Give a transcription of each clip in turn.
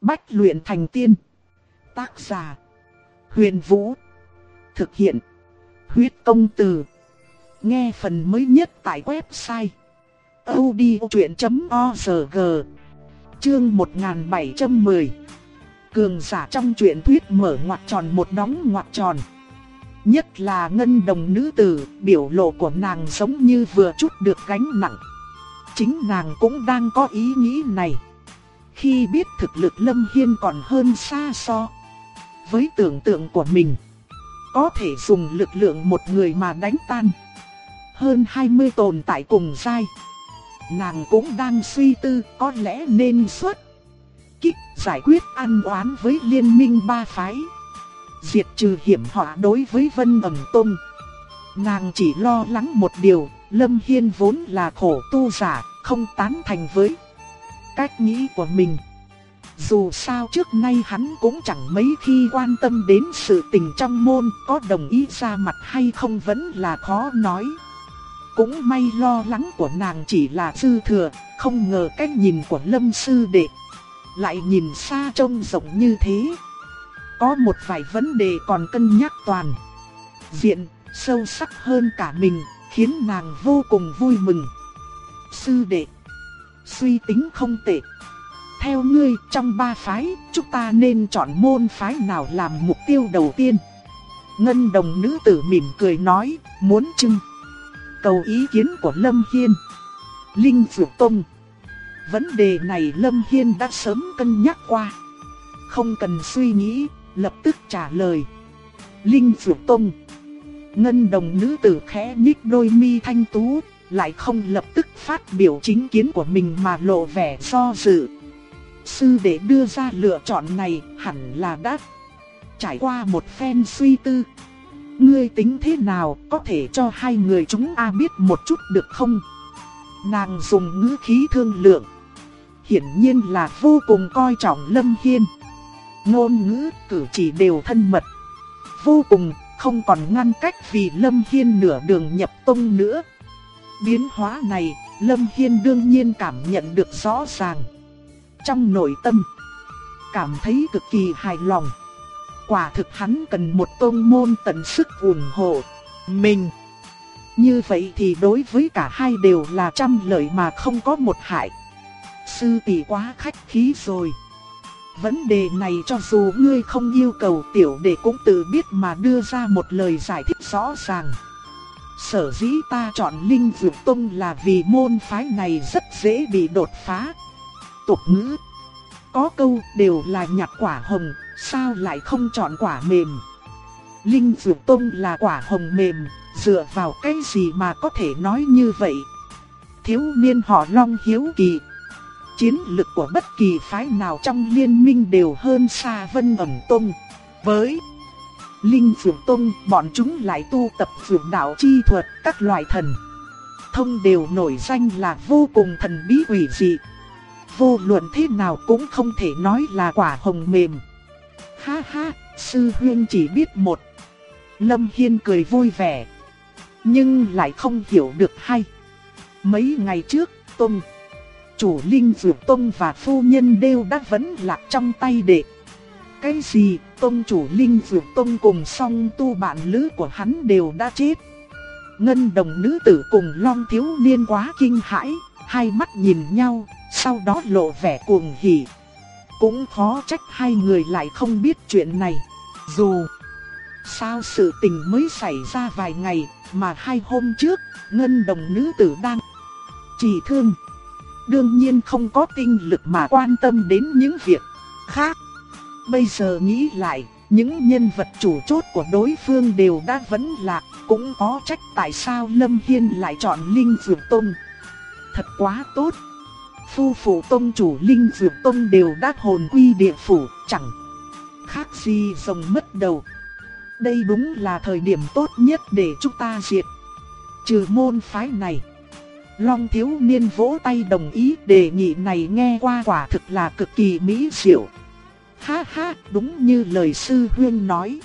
Bách luyện thành tiên. Tác giả: Huyền Vũ. Thực hiện: Huyết Công Từ. Nghe phần mới nhất tại website audiochuyện.org. Chương 1710. Cường giả trong truyện thuyết mở ngoặc tròn một đóng ngoặc tròn. Nhất là ngân đồng nữ tử, biểu lộ của nàng giống như vừa trút được gánh nặng. Chính nàng cũng đang có ý nghĩ này. Khi biết thực lực Lâm Hiên còn hơn xa so với tưởng tượng của mình, có thể dùng lực lượng một người mà đánh tan hơn 20 tồn tại cùng giai, nàng cũng đang suy tư có lẽ nên xuất kích giải quyết ăn oán với liên minh ba phái, diệt trừ hiểm họa đối với Vân Ẩn Tông. Nàng chỉ lo lắng một điều, Lâm Hiên vốn là khổ tu giả, không tán thành với cách nghĩ của mình. Dù sao trước nay hắn cũng chẳng mấy khi quan tâm đến sự tình trong môn, có đồng ý ra mặt hay không vẫn là khó nói. Cũng may lo lắng của nàng chỉ là dư thừa, không ngờ cách nhìn của Lâm sư đệ lại nhìn xa trông rộng như thế. Có một vài vấn đề còn cân nhắc toàn diện, sâu sắc hơn cả mình, khiến nàng vô cùng vui mừng. Sư đệ, suy tính không tệ. Theo ngươi, trong ba phái, chúng ta nên chọn môn phái nào làm mục tiêu đầu tiên? Ngân đồng nữ tử mỉm cười nói, muốn trưng cầu ý kiến của Lâm Hiên. Linh Dược Tông. Vấn đề này Lâm Hiên đã sớm cân nhắc qua, không cần suy nghĩ, lập tức trả lời. Linh Dược Tông. Ngân đồng nữ tử khẽ nhích đôi mi thanh tú, lại không lập tức phát biểu chính kiến của mình mà lộ vẻ do dự. Sư đệ đưa ra lựa chọn này hẳn là đã trải qua một phen suy tư. Ngươi tính thế nào, có thể cho hai người chúng ta biết một chút được không? Nàng dùng ngữ khí thương lượng, hiển nhiên là vô cùng coi trọng Lâm Hiên. Ngôn ngữ, cử chỉ đều thân mật, vô cùng không còn ngăn cách vì Lâm Hiên nửa đường nhập tông nữa. Biến hóa này, Lâm Hiên đương nhiên cảm nhận được rõ ràng. Trong nội tâm, cảm thấy cực kỳ hài lòng. Quả thực hắn cần một tông môn tận sức ủng hộ mình. Như vậy thì đối với cả hai đều là trăm lợi mà không có một hại. Sư tỷ quá khách khí rồi. Vấn đề này cho dù ngươi không yêu cầu, tiểu đệ cũng tự biết mà đưa ra một lời giải thích rõ ràng. Sở dĩ ta chọn Linh Dược Tông là vì môn phái này rất dễ bị đột phá. Tục ngữ có câu đều là nhặt quả hồng, sao lại không chọn quả mềm? Linh Dược Tông là quả hồng mềm, dựa vào cái gì mà có thể nói như vậy? Thiếu niên họ Long hiếu kỳ. Chiến lực của bất kỳ phái nào trong liên minh đều hơn xa Vân Ẩn Tông. Với Linh Dược Tông, bọn chúng lại tu tập Dược đạo chi thuật, các loại thần thông đều nổi danh là vô cùng thần bí quỷ dị. Vô luận thế nào cũng không thể nói là quả hồng mềm. Ha ha, sư huynh chỉ biết một. Lâm Hiên cười vui vẻ, nhưng lại không hiểu được hay. Mấy ngày trước, Tông chủ Linh Dược Tông và phu nhân đều đã vẫn lạc trong tay đệ. Cái gì, Tông chủ Linh Dược Tông cùng song tu bạn lữ của hắn đều đã chết? Ngân đồng nữ tử cùng Long thiếu niên quá kinh hãi, hai mắt nhìn nhau, sau đó lộ vẻ cuồng hỉ. Cũng khó trách hai người lại không biết chuyện này. Dù sao sự tình mới xảy ra vài ngày, mà 2 hôm trước, ngân đồng nữ tử đang trị thương. Đương nhiên không có tinh lực mà quan tâm đến những việc khác. Bây giờ nghĩ lại, những nhân vật chủ chốt của đối phương đều đã vẫn lạc, cũng có trách tại sao Lâm Hiên lại chọn Linh Dược Tông. Thật quá tốt. Phu phụ tông chủ Linh Dược Tông đều đã hồn quy địa phủ, chẳng khác gì rồng mất đầu. Đây đúng là thời điểm tốt nhất để chúng ta diệt trừ môn phái này. Long thiếu niên vỗ tay đồng ý, đề nghị này nghe qua quả thực là cực kỳ mỹ diệu. Ha ha, đúng như lời sư huynh nói.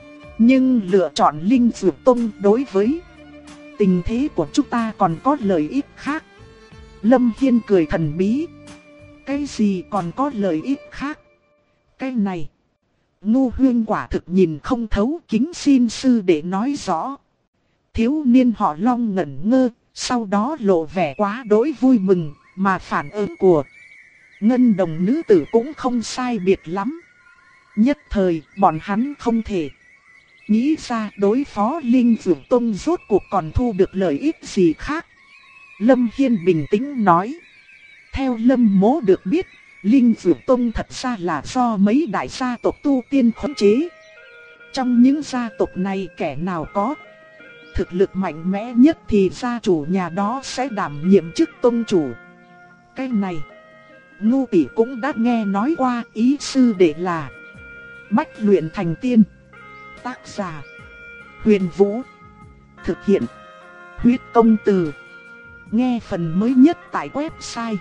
Nhưng lựa chọn Linh Dược Tông đối với tình thế của chúng ta còn có lợi ích khác. Lâm Hiên cười thần bí. Cái gì còn có lợi ích khác? Cái này, Ngô Huyên quả thực nhìn không thấu, kính xin sư để nói rõ. Thiếu niên họ Long ngẩn ngơ, sau đó lộ vẻ quá đỗi vui mừng, mà phản ứng của Ngân Đồng nữ tử cũng không sai biệt lắm. Nhất thời, bọn hắn không thể nghĩ ra đối phó Linh Dược Tông rốt cuộc còn thu được lợi ích gì khác. Lâm Hiên bình tĩnh nói. Theo Lâm Mỗ được biết, Linh Dược Tông thật ra là do mấy đại gia tộc tu tiên khống chế. Trong những gia tộc này kẻ nào có thực lực mạnh mẽ nhất thì gia chủ nhà đó sẽ đảm nhiệm chức tông chủ. Cái này, Ngu tỷ cũng đã nghe nói qua. Ý sư đệ là Bách Luyện Thành Tiên. Tác giả Huyền Vũ. Thực hiện Huyết Công Từ. Nghe phần mới nhất tại website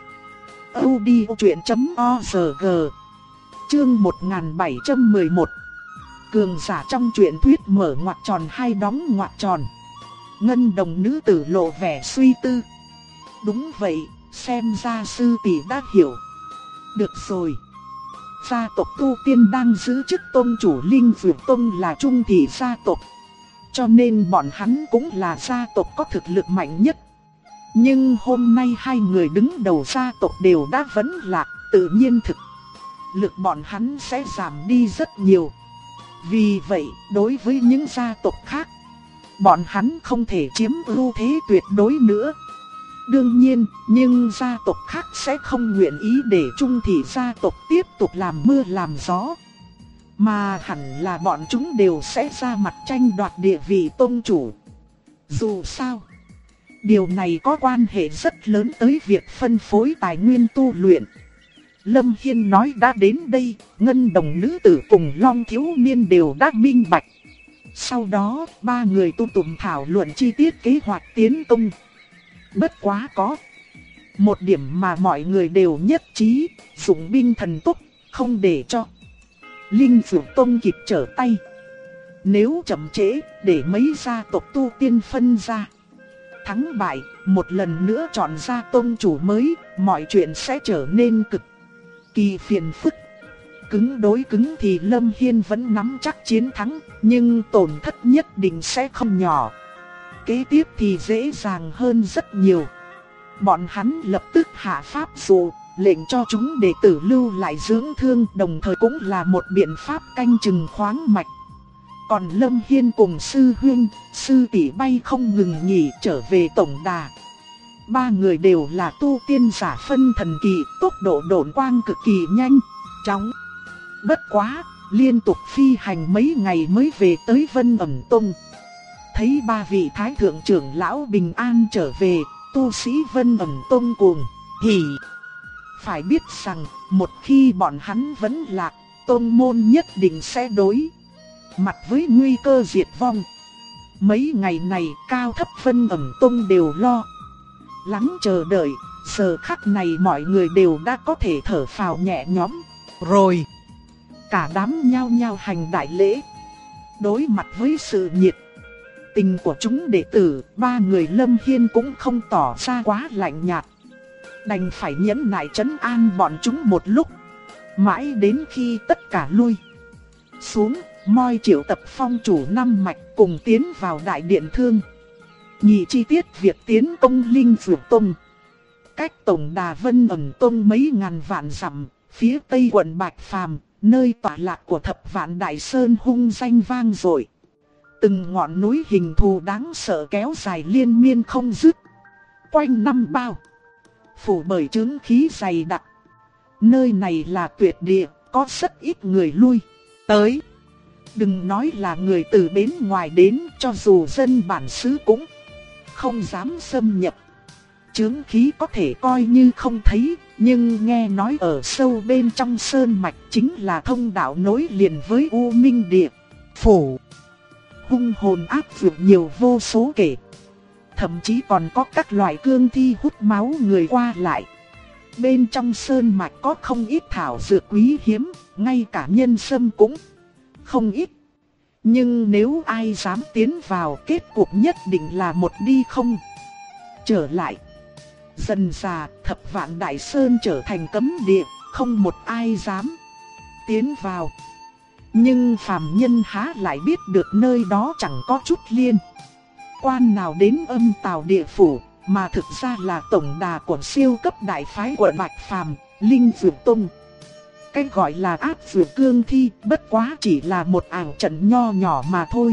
audiochuyện.org. Chương 1711. Cường giả trong truyện thuyết mở ngoặc tròn hay đóng ngoặc tròn. Ngân Đồng nữ tử lộ vẻ suy tư. Đúng vậy, xem ra sư tỷ đã hiểu. Được rồi. Gia tộc tu tiên đang giữ chức tôn chủ Linh Dược Tông là trung thị gia tộc, cho nên bọn hắn cũng là gia tộc có thực lực mạnh nhất. Nhưng hôm nay hai người đứng đầu gia tộc đều đã vấn lạc, tự nhiên thực lực bọn hắn sẽ giảm đi rất nhiều. Vì vậy, đối với những gia tộc khác, bọn hắn không thể chiếm ưu thế tuyệt đối nữa. Đương nhiên, nhưng gia tộc khác sẽ không nguyện ý để trung thị gia tộc tiếp tục làm mưa làm gió, mà hẳn là bọn chúng đều sẽ ra mặt tranh đoạt địa vị tông chủ. Dù sao, điều này có quan hệ rất lớn tới việc phân phối tài nguyên tu luyện. Lâm Hiên nói đã đến đây, Ngân Đồng nữ tử cùng Long thiếu niên đều đã minh bạch. Sau đó, ba người tu tụm thảo luận chi tiết kế hoạch tiến công. Bất quá có một điểm mà mọi người đều nhất trí, dụng binh thần tốc, không để cho Linh Dược Tông kịp trở tay. Nếu chậm trễ, để mấy gia tộc tu tiên phân ra thắng bại, một lần nữa chọn ra tông chủ mới, mọi chuyện sẽ trở nên cực kỳ phiền phức. Cứng đối cứng thì Lâm Hiên vẫn nắm chắc chiến thắng, nhưng tổn thất nhất định sẽ không nhỏ. Kế tiếp thì dễ dàng hơn rất nhiều. Bọn hắn lập tức hạ pháp dụ, lệnh cho chúng đệ tử lưu lại dưỡng thương, đồng thời cũng là một biện pháp canh chừng khoáng mạch. Còn Lâm Hiên cùng sư huynh, sư tỷ bay không ngừng nghỉ trở về tổng đà. Ba người đều là tu tiên giả phân thần kỳ, tốc độ độn quang cực kỳ nhanh, chóng. Bất quá, liên tục phi hành mấy ngày mới về tới Vân Ẩm Tông. Thấy ba vị thái thượng trưởng lão bình an trở về, tu sĩ Vân Ẩm Tông cuồng hỉ. Phải biết rằng, một khi bọn hắn vẫn lạc, tông môn nhất định sẽ đối mặt với nguy cơ diệt vong. Mấy ngày này cao thấp Vân Ẩm Tông đều lo lắng chờ đợi, giờ khắc này mọi người đều đã có thể thở phào nhẹ nhõm rồi. Cả đám nhao nhao hành đại lễ. Đối mặt với sự nhiệt tình của chúng đệ tử, ba người Lâm Hiên cũng không tỏ ra quá lạnh nhạt, đành phải nhẫn nại trấn an bọn chúng một lúc. Mãi đến khi tất cả lui xuống, moi triệu tập phong chủ năm mạch cùng tiến vào đại điện thương nghị chi tiết việc tiến công Linh Dược Tông. Cách tổng đà Vân Ẩm Tông mấy ngàn vạn dặm, phía tây quận Bạch Phàm, nơi tọa lạc của Thập Vạn Đại Sơn hung danh vang dội. Từng ngọn núi hình thù đáng sợ kéo dài liên miên không dứt, quanh năm bao phủ bởi chứng khí dày đặc. Nơi này là tuyệt địa, có rất ít người lui tới. Đừng nói là người từ bên ngoài đến, cho dù dân bản xứ cũng không dám xâm nhập. Chứng khí có thể coi như không thấy, nhưng nghe nói ở sâu bên trong sơn mạch chính là thông đạo nối liền với U Minh Địa Phủ. Hung hồn ác vượt nhiều vô số kể. Thậm chí còn có các loại cương thi hút máu người qua lại. Bên trong sơn mạch có không ít thảo dược quý hiếm, ngay cả nhân sâm cũng không ít. Nhưng nếu ai dám tiến vào, kết cục nhất định là một đi không trở lại. Dần dà, Thập Vạn Đại Sơn trở thành cấm địa, không một ai dám tiến vào. Nhưng phàm nhân há lại biết được nơi đó chẳng có chút liên quan nào đến Âm Tào Địa Phủ, mà thực ra là tổng đà của siêu cấp đại phái quận Bạch Phàm, Linh Dược Tông. Cái gọi là áp dược cương thi bất quá chỉ là một ảo trận nho nhỏ mà thôi.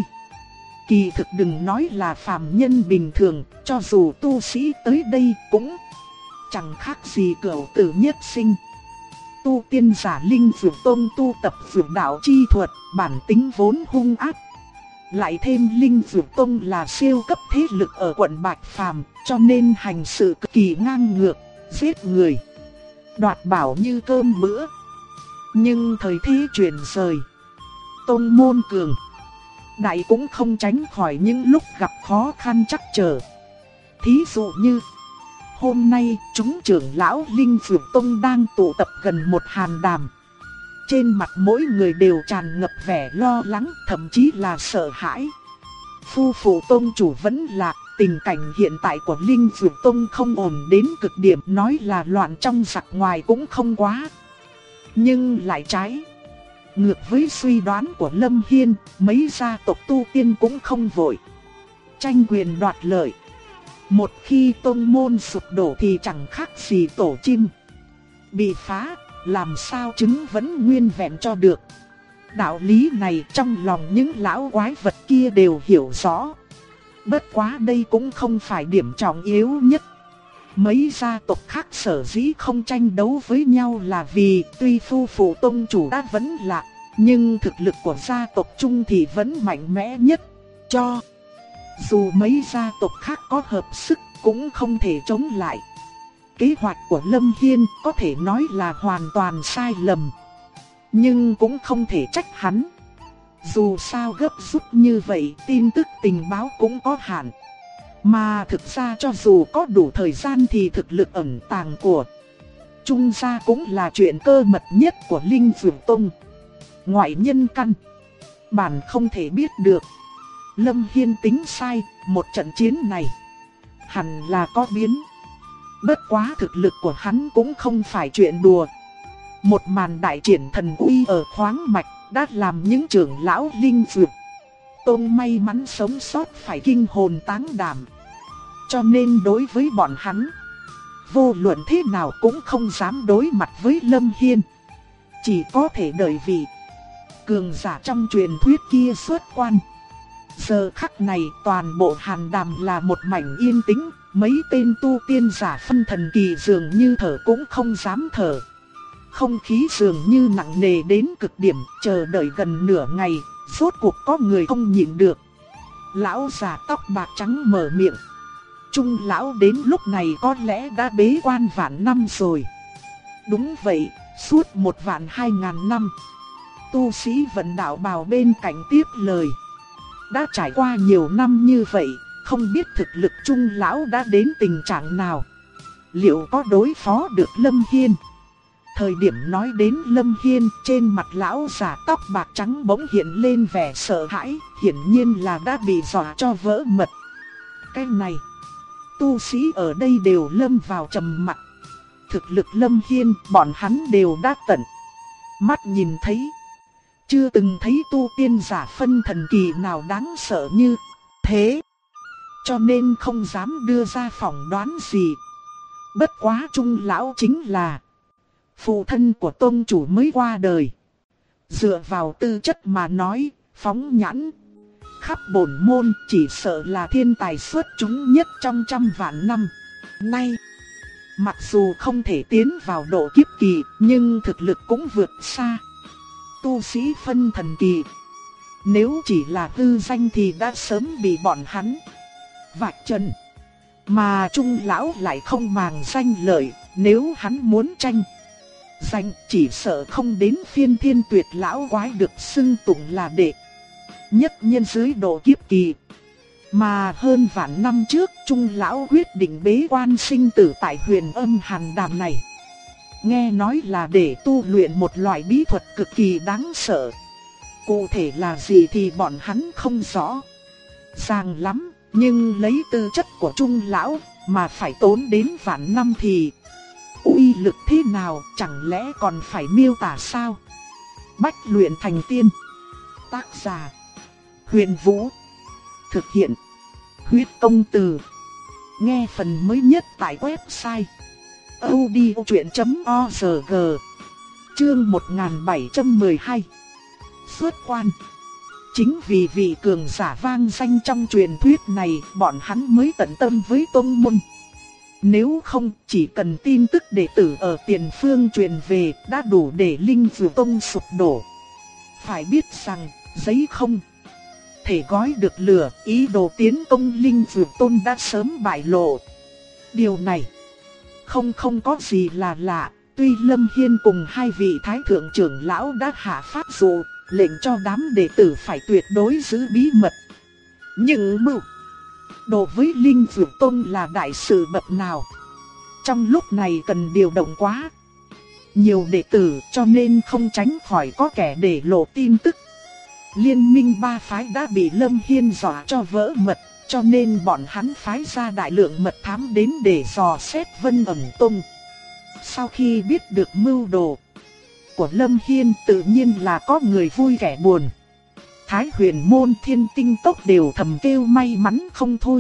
Kỳ thực đừng nói là phàm nhân bình thường, cho dù tu sĩ tới đây cũng chẳng khác gì cửu tử nhất sinh. Tu tiên giả Linh Dược Tông tu tập dược đạo chi thuật, bản tính vốn hung ác. Lại thêm Linh Dược Tông là siêu cấp thế lực ở quận Bạch Phàm, cho nên hành sự cực kỳ ngang ngược, giết người, đoạt bảo như cơm bữa. Nhưng thời thế chuyển rời, tông môn cường đại cũng không tránh khỏi những lúc gặp khó khăn trắc trở. Thí dụ như hôm nay chúng trưởng lão Linh Dược Tông đang tụ tập gần một hàn đàm. Trên mặt mỗi người đều tràn ngập vẻ lo lắng, thậm chí là sợ hãi. Phu phụ tông chủ vẫn lạc, tình cảnh hiện tại của Linh Dược Tông không ổn đến cực điểm, nói là loạn trong giặc ngoài cũng không quá. Nhưng lại trái ngược với suy đoán của Lâm Hiên, mấy gia tộc tu tiên cũng không vội tranh quyền đoạt lợi. Một khi tông môn sụp đổ thì chẳng khác gì tổ chim bị phá, làm sao trứng vẫn nguyên vẹn cho được. Đạo lý này trong lòng những lão quái vật kia đều hiểu rõ. Bất quá đây cũng không phải điểm trọng yếu nhất. Mấy gia tộc khác sở dĩ không tranh đấu với nhau là vì tuy phu phụ tông chủ đã vẫn lạc, nhưng thực lực của gia tộc chung thì vẫn mạnh mẽ nhất. Cho dù mấy gia tộc khác có hợp sức cũng không thể chống lại. Kế hoạch của Lâm Hiên có thể nói là hoàn toàn sai lầm, nhưng cũng không thể trách hắn. Dù sao gấp rút như vậy, tin tức tình báo cũng có hạn. Mà thực ra cho dù có đủ thời gian thì thực lực ẩn tàng của Trung gia cũng là chuyện cơ mật nhất của Linh Dược Tông. Ngoại nhân căn bản không thể biết được. Lâm Hiên tính sai, một trận chiến này hẳn là có biến. Bất quá thực lực của hắn cũng không phải chuyện đùa. Một màn đại triển thần uy ở khoáng mạch đã làm những trưởng lão Linh Dược Tông may mắn sống sót phải kinh hồn táng đảm. Cho nên đối với bọn hắn, vô luận thế nào cũng không dám đối mặt với Lâm Hiên. Chỉ có thể đợi vị cường giả trong truyền thuyết kia xuất quan. Giờ khắc này toàn bộ hàn đàm là một mảnh yên tĩnh. Mấy tên tu tiên giả phân thần kỳ dường như thở cũng không dám thở. Không khí dường như nặng nề đến cực điểm, chờ đợi gần nửa ngày, rốt cuộc có người không nhịn được. Lão già tóc bạc trắng mở miệng. Trung lão đến lúc này có lẽ đã bế quan vạn năm rồi. Đúng vậy, suốt 1.200.000 năm. Tu sĩ vận đạo bào bên cạnh tiếp lời. Đã trải qua nhiều năm như vậy, không biết thực lực Trung lão đã đến tình trạng nào. Liệu có đối phó được Lâm Hiên? Thời điểm nói đến Lâm Hiên, trên mặt lão già tóc bạc trắng bỗng hiện lên vẻ sợ hãi, hiển nhiên là đã bị dọa cho vỡ mật. Cái này, tu sĩ ở đây đều lâm vào trầm mặc. Thực lực Lâm Hiên, bọn hắn đều đã tận mắt nhìn thấy. Chưa từng thấy tu tiên giả phân thần kỳ nào đáng sợ như thế, cho nên không dám đưa ra phỏng đoán gì. Bất quá Trung lão chính là phụ thân của tông chủ mới qua đời. Dựa vào tư chất mà nói, phóng nhãn khắp bổn môn chỉ sợ là thiên tài xuất chúng nhất trong trăm vạn năm nay. Mặc dù không thể tiến vào độ kiếp kỳ, nhưng thực lực cũng vượt xa tu sĩ phân thần kỳ. Nếu chỉ là hư danh thì đã sớm bị bọn hắn vạch trần. Mà Trung lão lại không màng danh lợi, nếu hắn muốn tranh giành chỉ sợ không đến phiên Thiên Tuyệt lão quái được xưng tụng là đệ nhất nhân dưới độ kiếp kỳ. Mà hơn vạn năm trước Trung lão quyết định bế quan sinh tử tại huyền âm hàn đàm này. Nghe nói là để tu luyện một loại bí thuật cực kỳ đáng sợ. Cụ thể là gì thì bọn hắn không rõ ràng lắm, nhưng lấy tư chất của Trung lão mà phải tốn đến vạn năm thì uy lực thế nào chẳng lẽ còn phải miêu tả sao? Bách luyện thành tiên. Tác giả: Huyền Vũ. Thực hiện: Huyết Công Từ. Nghe phần mới nhất tại website audiochuyen.org. Chương 1712. Xuất quan. Chính vì vị cường giả vang danh trong truyền thuyết này, bọn hắn mới tận tâm với tông môn. Nếu không, chỉ cần tin tức đệ tử ở tiền phương truyền về đã đủ để Linh Dược Tông sụp đổ. Phải biết rằng, giấy không thể gói được lửa, ý đồ tiến công Linh Dược Tông đã sớm bại lộ. Điều này không có gì là lạ. Tuy Lâm Hiên cùng hai vị thái thượng trưởng lão đã hạ phát dụ, lệnh cho đám đệ tử phải tuyệt đối giữ bí mật, nhưng mưu đồ với Linh Dược Tông là đại sự bậc nào. Trong lúc này cần điều động quá nhiều đệ tử, cho nên không tránh khỏi có kẻ để lộ tin tức. Liên minh ba phái đã bị Lâm Hiên dọa cho vỡ mật, cho nên bọn hắn phái ra đại lượng mật thám đến để dò xét Vân Ẩn Tông. Sau khi biết được mưu đồ của Lâm Hiên, tự nhiên là có người vui kẻ buồn. Thái Huyền Môn, Thiên Tinh Tốc đều thầm kêu may mắn không thôi.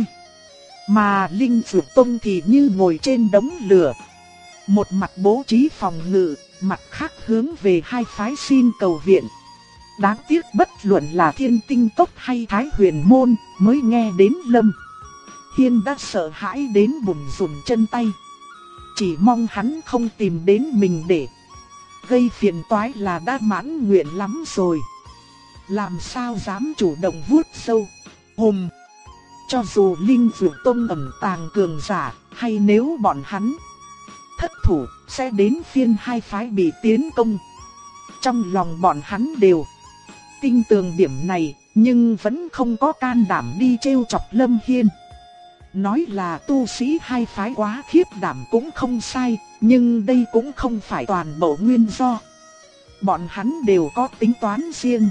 Mà Linh Dược Tông thì như ngồi trên đống lửa. Một mặt bố trí phòng ngự, mặt khác hướng về hai phái xin cầu viện. Đáng tiếc bất luận là Thiên Tinh Tốc hay Thái Huyền Môn, mới nghe đến Lâm Hiên đã sợ hãi đến bủn rủn chân tay. Chỉ mong hắn không tìm đến mình để gây phiền toái là đã mãn nguyện lắm rồi. Làm sao dám chủ động vuốt sâu hùm. Cho dù Linh Dược Tông ẩn tàng cường giả, hay nếu bọn hắn thất thủ, sẽ đến phiên hai phái bị tiến công. Trong lòng bọn hắn đều tin tưởng điểm này, nhưng vẫn không có can đảm đi trêu chọc Lâm Hiên. Nói là tu sĩ hai phái quá khiếp đảm cũng không sai, nhưng đây cũng không phải toàn bộ nguyên do. Bọn hắn đều có tính toán riêng.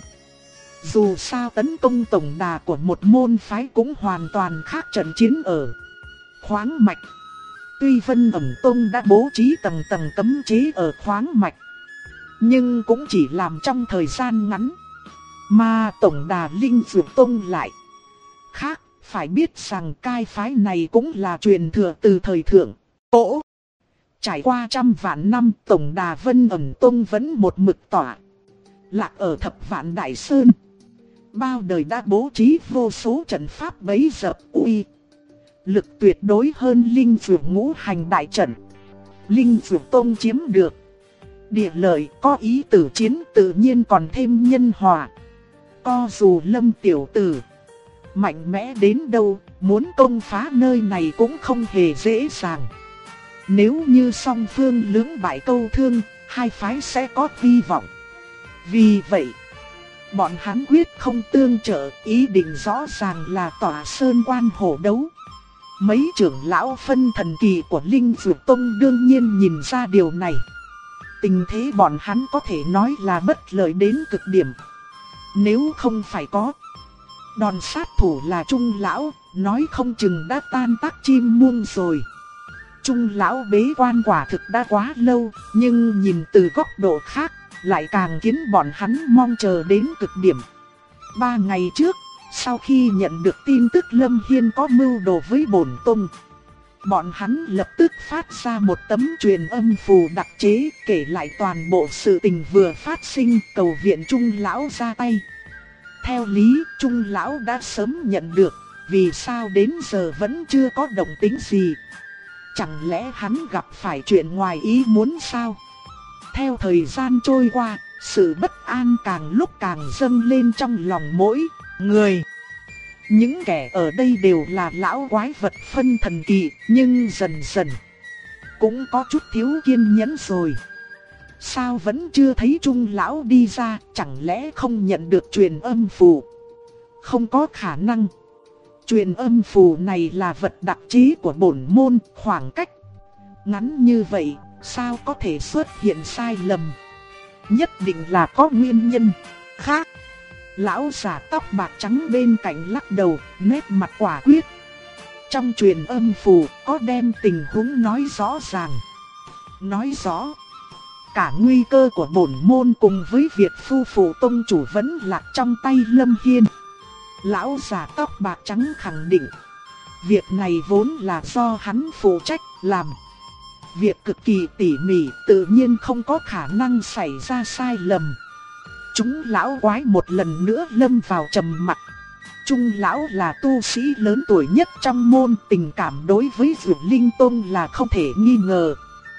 Dù sao tấn công tổng đà của một môn phái cũng hoàn toàn khác trận chiến ở khoáng mạch. Tuy Vân Ẩn Tông đã bố trí tầng tầng cấm chế ở khoáng mạch, nhưng cũng chỉ làm trong thời gian ngắn. Mà tổng đà Linh Dược Tông lại khác. Phải biết rằng cai phái này cũng là truyền thừa từ thời thượng cổ. Trải qua trăm vạn năm, tổng đà Vân Ẩn Tông vẫn một mực tỏa lạc ở Thập Vạn Đại Sơn. Bao đời đã bố trí vô số trận pháp bấy dập uy lực tuyệt đối hơn Linh Dược Ngũ Hành Đại Trận. Linh Dược Tông chiếm được địa lợi, có ý tử chiến, tự nhiên còn thêm nhân hòa. Cho dù Lâm tiểu tử mạnh mẽ đến đâu, muốn công phá nơi này cũng không hề dễ dàng. Nếu như song phương lưỡng bại câu thương, hai phái sẽ có hy vọng. Vì vậy, bọn hắn quyết không tương trợ, ý định rõ ràng là tỏa sơn quan hổ đấu. Mấy trưởng lão phân thần kỳ của Linh Dược Tông đương nhiên nhìn ra điều này. Tình thế bọn hắn có thể nói là bất lợi đến cực điểm. Nếu không phải có đòn sát thủ là Trung lão, nói không chừng đã tan tác chim muông rồi. Trung lão bế quan quả thực đã quá lâu, nhưng nhìn từ góc độ khác, lại càng khiến bọn hắn mong chờ đến cực điểm. 3 ngày trước, sau khi nhận được tin tức Lâm Hiên có mưu đồ với bổn tông, bọn hắn lập tức phát ra một tấm truyền âm phù đặc chế, kể lại toàn bộ sự tình vừa phát sinh, cầu viện Trung lão ra tay. Theo lý, Trung lão đã sớm nhận được, vì sao đến giờ vẫn chưa có động tĩnh gì? Chẳng lẽ hắn gặp phải chuyện ngoài ý muốn sao? Theo thời gian trôi qua, sự bất an càng lúc càng dâng lên trong lòng mỗi người. Những kẻ ở đây đều là lão quái vật phân thần kỳ, nhưng dần dần cũng có chút thiếu kiên nhẫn rồi. Sao vẫn chưa thấy Trung lão đi ra, chẳng lẽ không nhận được truyền âm phù? Không có khả năng. Truyền âm phù này là vật đặc chế của bổn môn, khoảng cách ngắn như vậy, sao có thể xuất hiện sai lầm? Nhất định là có nguyên nhân khác. Lão già tóc bạc trắng bên cạnh lắc đầu, nét mặt quả quyết. Trong truyền âm phù có đem tình huống nói rõ ràng. Nói rõ cả nguy cơ của bổn môn cùng với việc phu phụ tông chủ vẫn lạc trong tay Lâm Hiên. Lão già tóc bạc trắng khẳng định, việc này vốn là do hắn phụ trách làm. Việc cực kỳ tỉ mỉ, tự nhiên không có khả năng xảy ra sai lầm. Chúng lão quái một lần nữa lâm vào trầm mặc. Trung lão là tu sĩ lớn tuổi nhất trong môn, tình cảm đối với Dược Linh Tông là không thể nghi ngờ.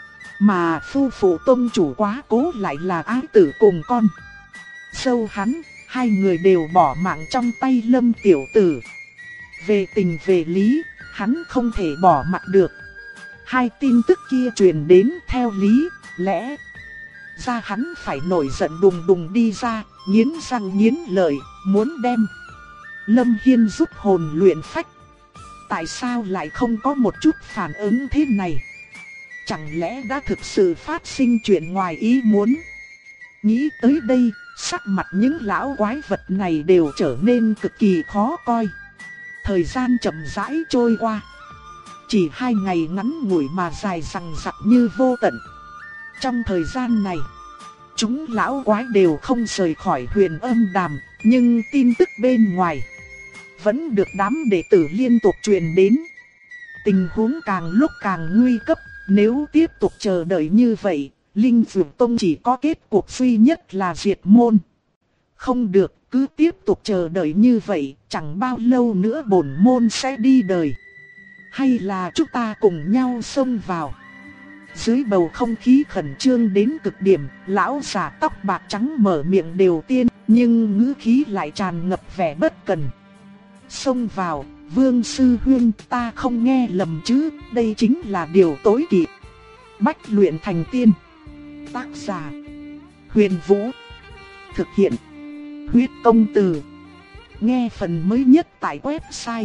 Mà phu phụ tông chủ quá cố lại là ái tử cùng con dâu hắn, hai người đều bỏ mạng trong tay Lâm tiểu tử. Về tình về lý, hắn không thể bỏ mặc được. Hai tin tức kia truyền đến, theo lý lẽ ra hắn phải nổi giận đùng đùng đi ra, nghiến răng nghiến lợi, muốn đem Lâm Hiên giúp hồn luyện phách. Tại sao lại không có một chút phản ứng thế này? Chẳng lẽ đã thực sự phát sinh chuyện ngoài ý muốn? Nghĩ tới đây, sắc mặt những lão quái vật này đều trở nên cực kỳ khó coi. Thời gian chậm rãi trôi qua. Chỉ 2 ngày ngắn ngủi mà dài dằng dặc như vô tận. Trong thời gian này, chúng lão quái đều không rời khỏi Huyền Âm Đàm, nhưng tin tức bên ngoài vẫn được đám đệ tử liên tục truyền đến. Tình huống càng lúc càng nguy cấp, nếu tiếp tục chờ đợi như vậy, Linh Dược Tông chỉ có kết cục duy nhất là diệt môn. Không được, cứ tiếp tục chờ đợi như vậy, chẳng bao lâu nữa bổn môn sẽ đi đời. Hay là chúng ta cùng nhau xông vào? Dưới bầu không khí khẩn trương đến cực điểm, lão già tóc bạc trắng mở miệng đều tiên, nhưng ngữ khí lại tràn ngập vẻ bất cần. Xông vào, Vương sư huynh, ta không nghe lầm chứ, đây chính là điều tối kỵ. Bách luyện thành tiên. Tác giả: Huyền Vũ. Thực hiện: Huyết Công Từ. Nghe phần mới nhất tại website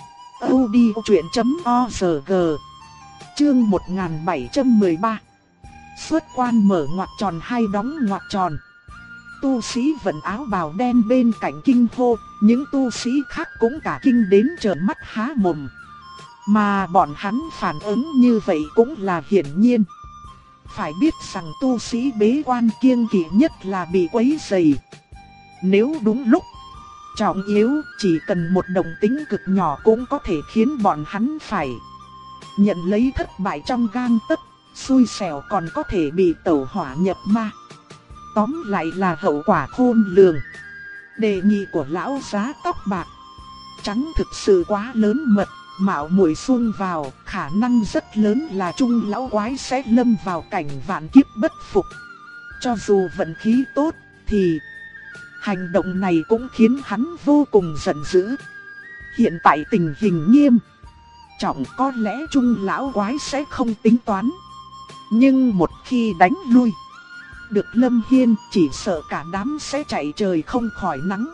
audiochuyện.org. Chương 1713. Xuất quan mở ngoặc tròn hay đóng ngoặc tròn. Tu sĩ vận áo bào đen bên cạnh kinh hô, những tu sĩ khác cũng cả kinh đến trợn mắt há mồm. Mà bọn hắn phản ứng như vậy cũng là hiển nhiên. Phải biết rằng tu sĩ bế quan kiêng kỵ nhất là bị quấy rầy. Nếu đúng lúc trọng yếu, chỉ cần một động tĩnh cực nhỏ cũng có thể khiến bọn hắn phải nhận lấy thất bại trong gang tấc, xui xẻo còn có thể bị tẩu hỏa nhập ma. Tóm lại là hậu quả khôn lường. Đề nghị của lão già tóc bạc trắng thực sự quá lớn mật, mạo muội xung vào, khả năng rất lớn là Trung lão quái sẽ lâm vào cảnh vạn kiếp bất phục. Cho dù vận khí tốt thì hành động này cũng khiến hắn vô cùng giận dữ. Hiện tại tình hình nghiêm trọng, có lẽ Trung lão quái sẽ không tính toán. Nhưng một khi đánh lui được Lâm Hiên, chỉ sợ cả đám sẽ chạy trời không khỏi nắng.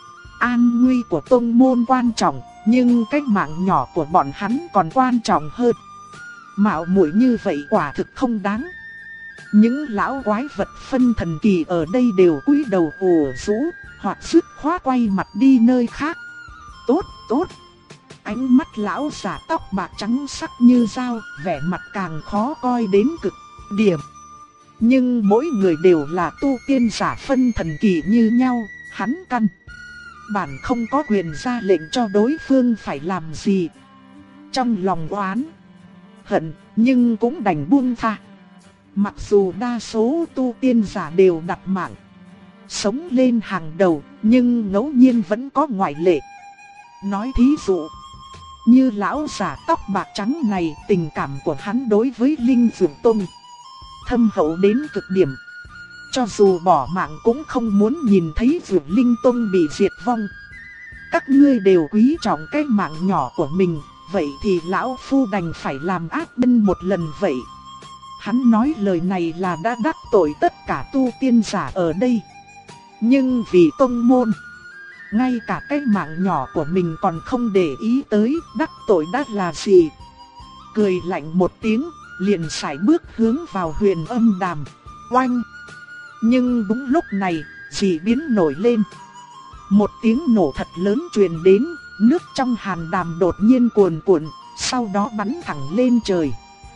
An nguy của tông môn quan trọng, nhưng cái mạng nhỏ của bọn hắn còn quan trọng hơn. Mạo muội như vậy quả thực không đáng. Những lão quái vật phân thần kỳ ở đây đều cúi đầu ủ rũ, hoặc dứt khoát quay mặt đi nơi khác. Tốt, tốt. Ánh mắt lão già tóc bạc trắng sắc như dao, vẻ mặt càng khó coi đến cực điểm. Nhưng mỗi người đều là tu tiên giả phân thần kỳ như nhau, hắn căn bản không có quyền ra lệnh cho đối phương phải làm gì. Trong lòng oán hận, nhưng cũng đành buông tha. Mặc dù đa số tu tiên giả đều đặt mạng sống lên hàng đầu, nhưng ngẫu nhiên vẫn có ngoại lệ. Nói thí dụ như lão già tóc bạc trắng này, tình cảm của hắn đối với Linh Dược Tông thâm hậu đến cực điểm. Cho dù bỏ mạng cũng không muốn nhìn thấy Dược Linh Tông bị diệt vong. Các ngươi đều quý trọng cái mạng nhỏ của mình, vậy thì lão phu đành phải làm ác nhân một lần vậy. Hắn nói lời này là đã đắc tội tất cả tu tiên giả ở đây. Nhưng vì tông môn, ngay cả cái mạng nhỏ của mình còn không để ý tới, đắc tội đã là gì? Cười lạnh một tiếng, liền sải bước hướng vào Huyền Âm Đàm. Oanh! Nhưng đúng lúc này, dị biến nổi lên. Một tiếng nổ thật lớn truyền đến, nước trong hàn đàm đột nhiên cuồn cuộn, sau đó bắn thẳng lên trời.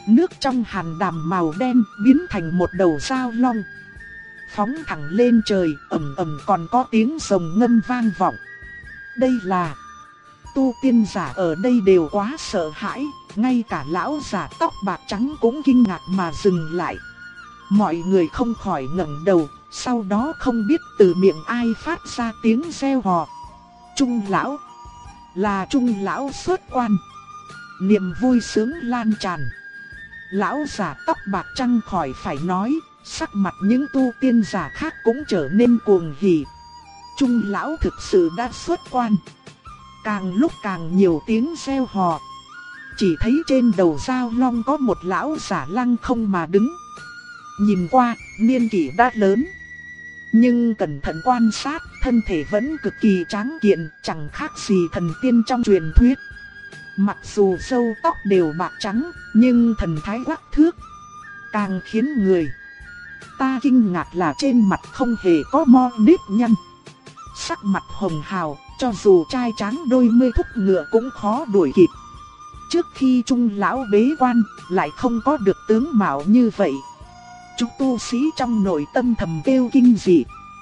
nước trong hàn đàm màu đen biến thành một đầu dao long. Phóng thẳng lên trời, ầm ầm còn có tiếng rồng ngâm vang vọng. Đây là... Tu tiên giả ở đây đều quá sợ hãi, ngay cả lão giả tóc bạc trắng cũng kinh ngạc mà dừng lại. Mọi người không khỏi ngẩng đầu, sau đó không biết từ miệng ai phát ra tiếng reo hò. Trung lão, là Trung lão xuất quan. Niềm vui sướng lan tràn. Lão giả tóc bạc trắng khỏi phải nói, sắc mặt những tu tiên giả khác cũng trở nên cuồng hỉ. Trung lão thực sự đã xuất quan. Càng lúc càng nhiều tiếng reo hò. Chỉ thấy trên đầu dao long có một lão giả lăng không mà đứng. Nhìn qua, niên kỷ đã lớn. Nhưng cẩn thận quan sát, thân thể vẫn cực kỳ tráng kiện, chẳng khác gì thần tiên trong truyền thuyết. Mặc dù râu tóc đều bạc trắng, nhưng thần thái quắc thước, càng khiến người ta kinh ngạc là trên mặt không hề có mo nếp nhăn. Sắc mặt hồng hào, cho dù trai tráng đôi mươi thúc ngựa cũng khó đuổi kịp. Trước khi Trung lão bế quan, lại không có được tướng mạo như vậy. Chúng tu sĩ trong nội tâm thầm kêu kinh dị.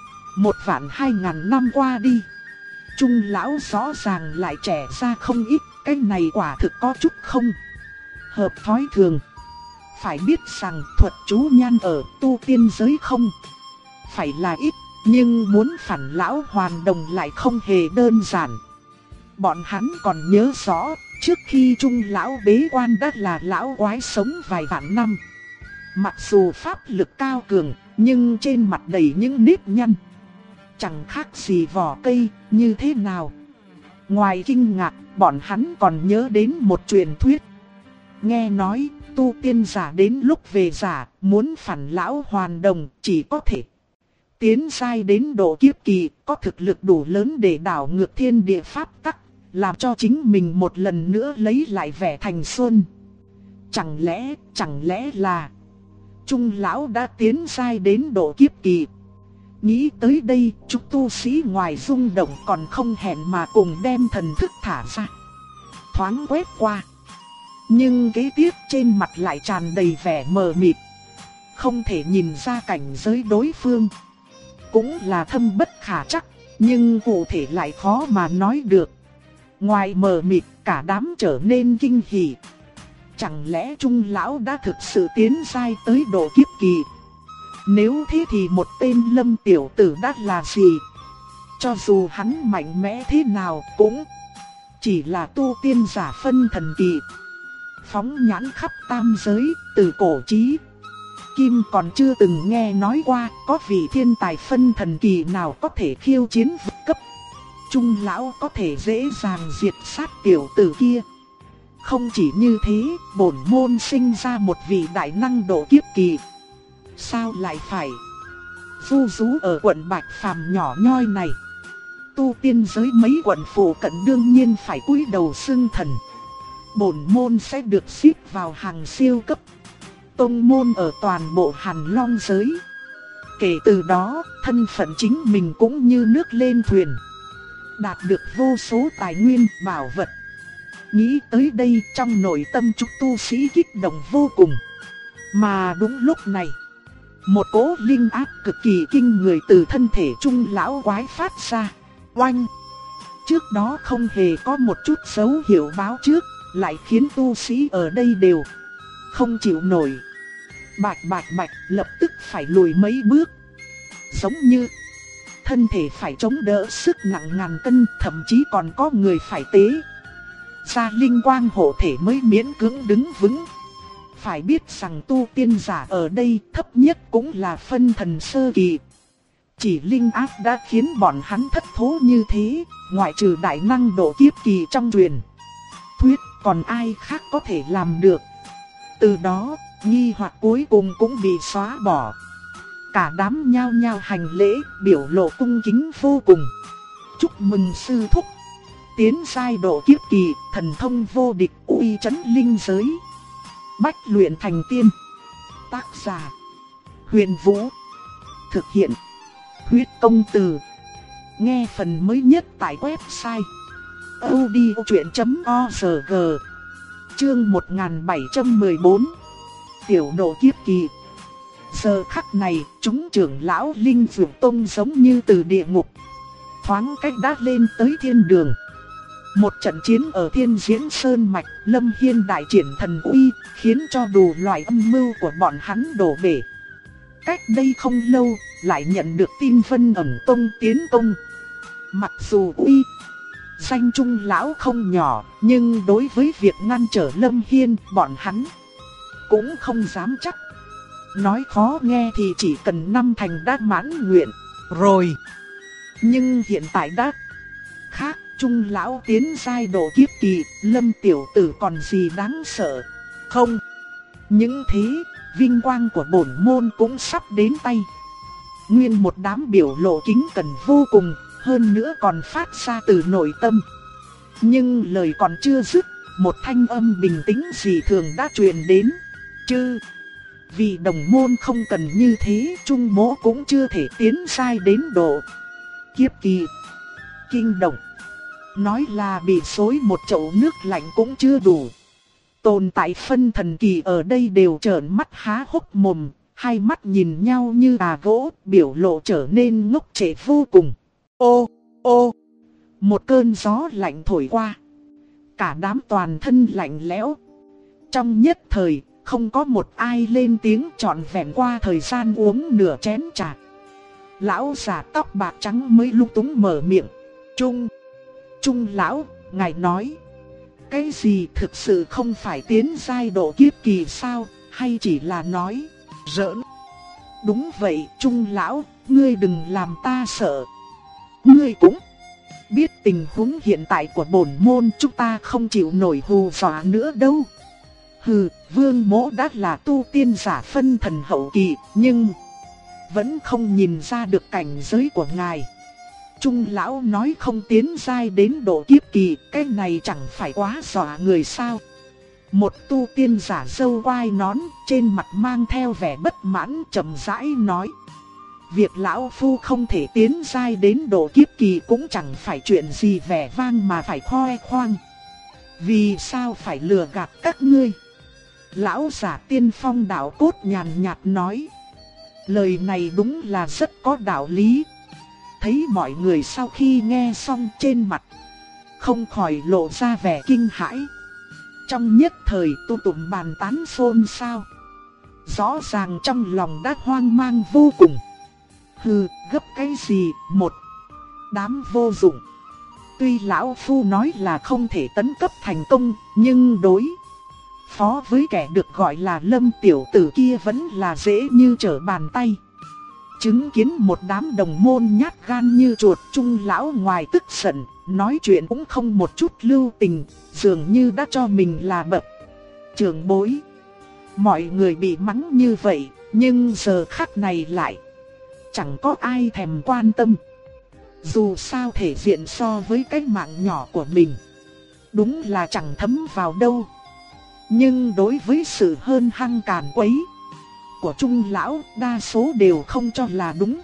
1.200.000 năm qua đi, Trung lão rõ ràng lại trẻ ra không ít. Cái này quả thực có chút không hợp thói thường. Phải biết rằng thuật chú nhan ở tu tiên giới không phải là ít, nhưng muốn phản lão hoàn đồng lại không hề đơn giản. Bọn hắn còn nhớ rõ, trước khi Trung lão bế quan đã là lão quái sống vài vạn năm. Mặc dù pháp lực cao cường, nhưng trên mặt đầy những nếp nhăn, chẳng khác gì vỏ cây, như thế nào. Ngoài kinh ngạc, bọn hắn còn nhớ đến một truyền thuyết. Nghe nói, tu tiên giả đến lúc về già, muốn phản lão hoàn đồng, chỉ có thể tiến giai đến độ kiếp kỳ, có thực lực đủ lớn để đảo ngược thiên địa pháp tắc, làm cho chính mình một lần nữa lấy lại vẻ thành xuân. Chẳng lẽ là Trung lão đã tiến giai đến độ kiếp kỳ? Nghĩ tới đây, chúng tu sĩ ngoài rung động còn không hẹn mà cùng đem thần thức thả ra, thoáng quét qua. Nhưng kế tiếp trên mặt lại tràn đầy vẻ mờ mịt, không thể nhìn ra cảnh giới đối phương. Cũng là thâm bất khả trắc, nhưng cụ thể lại khó mà nói được. Ngoài mờ mịt, cả đám trở nên kinh hỉ. Chẳng lẽ Trung lão đã thực sự tiến giai tới độ kiếp kỳ? Nếu thế thì một tên Lâm tiểu tử đã là gì? Cho dù hắn mạnh mẽ thế nào cũng chỉ là tu tiên giả phân thần kỳ. Phóng nhãn khắp tam giới, từ cổ chí kim còn chưa từng nghe nói qua có vị thiên tài phân thần kỳ nào có thể khiêu chiến vực cấp. Trung lão có thể dễ dàng diệt sát tiểu tử kia. Không chỉ như thế, bổn môn sinh ra một vị đại năng độ kiếp kỳ. Sao lại phải du rú ở quận Bạch Phàm nhỏ nhoi này? Tu tiên giới mấy quận phụ cận đương nhiên phải cúi đầu xưng thần. Bổn môn sẽ được xếp vào hàng siêu cấp tông môn ở toàn bộ Hàn Long giới. Kể từ đó, thân phận chính mình cũng như nước lên thuyền, đạt được vô số tài nguyên, bảo vật. Nghĩ tới đây, trong nội tâm chúng tu sĩ kích động vô cùng. Mà đúng lúc này, một cỗ linh áp cực kỳ kinh người từ thân thể Trung lão quái phát ra. Oanh! Trước đó không hề có một chút dấu hiệu báo trước, lại khiến tu sĩ ở đây đều không chịu nổi. Bạch lập tức phải lùi mấy bước. Giống như thân thể phải chống đỡ sức nặng ngàn cân, thậm chí còn có người phải tế ra linh quang hộ thể mới miễn cưỡng đứng vững. Phải biết rằng tu tiên giả ở đây thấp nhất cũng là phân thần sơ kỳ. Chỉ linh áp đã khiến bọn hắn thất thố như thế, ngoại trừ đại năng độ kiếp kỳ trong truyền thuyết, còn ai khác có thể làm được. Từ đó, nghi hoặc cuối cùng cũng bị xóa bỏ. Cả đám nhao nhao hành lễ, biểu lộ cung kính vô cùng. Chúc mừng sư thúc tiến giai độ kiếp kỳ, thần thông vô địch, uy chấn linh giới. Bách luyện thành tiên. Tác giả: Huyền Vũ. Thực hiện: Huyết Công Từ. Nghe phần mới nhất tại website audiochuyen.org. Chương 1714. tiểu độ kiếp kỳ. Giờ khắc này, chúng trưởng lão Linh Dược Tông giống như từ địa ngục, thoáng cách đã lên tới thiên đường. Một trận chiến ở Thiên Diễn Sơn Mạch, Lâm Hiên đại triển thần uy, khiến cho đủ loại âm mưu của bọn hắn đổ bể. Cách đây không lâu, lại nhận được tin Vân Ẩn Tông tiến công. Mặc dù uy danh trung lão không nhỏ, nhưng đối với việc ngăn trở Lâm Hiên, bọn hắn cũng không dám chắc. Nói khó nghe thì chỉ cần 5 thành đã mãn nguyện rồi. Nhưng hiện tại đã khác, trung lão tiến giai độ kiếp kỳ, Lâm tiểu tử còn gì đáng sợ. Không những thế, vinh quang của bổn môn cũng sắp đến tay. Nguyên một đám biểu lộ kính cẩn vô cùng, hơn nữa còn phát ra từ nội tâm. Nhưng lời còn chưa dứt, một thanh âm bình tĩnh dị thường đã truyền đến. Chứ vì đồng môn không cần như thế, Trung Mỗ cũng chưa thể tiến sai đến độ kiếp kỳ. Kinh động, nói là bị xối một chậu nước lạnh cũng chưa đủ. Tồn tại phân thần kỳ ở đây đều trợn mắt há hốc mồm, hai mắt nhìn nhau như gà gỗ, biểu lộ trở nên ngốc trệ vô cùng. Ô, ô, một cơn gió lạnh thổi qua. Cả đám toàn thân lạnh lẽo. Trong nhất thời, không có một ai lên tiếng, trọn vẹn qua thời gian uống nửa chén trà. Lão già tóc bạc trắng mới lung túng mở miệng. Trung lão, ngài nói cái gì, thực sự không phải tiến giai độ kiếp kỳ sao, hay chỉ là nói giỡn? Đúng vậy, Trung lão, ngươi đừng làm ta sợ. Ngươi cũng biết tình huống hiện tại của bổn môn, chúng ta không chịu nổi hù dọa nữa đâu. Hừ, Vương Mỗ đã là tu tiên giả phân thần hậu kỳ, nhưng vẫn không nhìn ra được cảnh giới của ngài. Trung lão nói không tiến giai đến độ kiếp kỳ, cái này chẳng phải quá dọa người sao? Một tu tiên giả râu quai nón, trên mặt mang theo vẻ bất mãn, chậm rãi nói. Việc lão phu không thể tiến giai đến độ kiếp kỳ cũng chẳng phải chuyện gì vẻ vang mà phải khoe khoang. Vì sao phải lừa gạt các ngươi? Lão giả tiên phong đạo cốt nhàn nhạt nói. Lời này đúng là rất có đạo lý. Thấy mọi người sau khi nghe xong trên mặt không khỏi lộ ra vẻ kinh hãi. Trong nhất thời tu tụng bàn tán xôn xao. Rõ ràng trong lòng đã hoang mang vô cùng. Hừ, gấp cái gì, một đám vô dụng. Tuy lão phu nói là không thể tấn cấp thành công, nhưng đối phó với kẻ được gọi là Lâm tiểu tử kia vẫn là dễ như trở bàn tay. Chứng kiến một đám đồng môn nhát gan như chuột, Trung lão ngoài tức giận, nói chuyện cũng không một chút lưu tình, dường như đã cho mình là bậc trưởng bối. Mọi người bị mắng như vậy, nhưng giờ khắc này lại chẳng có ai thèm quan tâm. Dù sao thể diện so với cái mạng nhỏ của mình, đúng là chẳng thấm vào đâu. Nhưng đối với sự hơn hăng càn quấy của Trung lão, đa số đều không cho là đúng.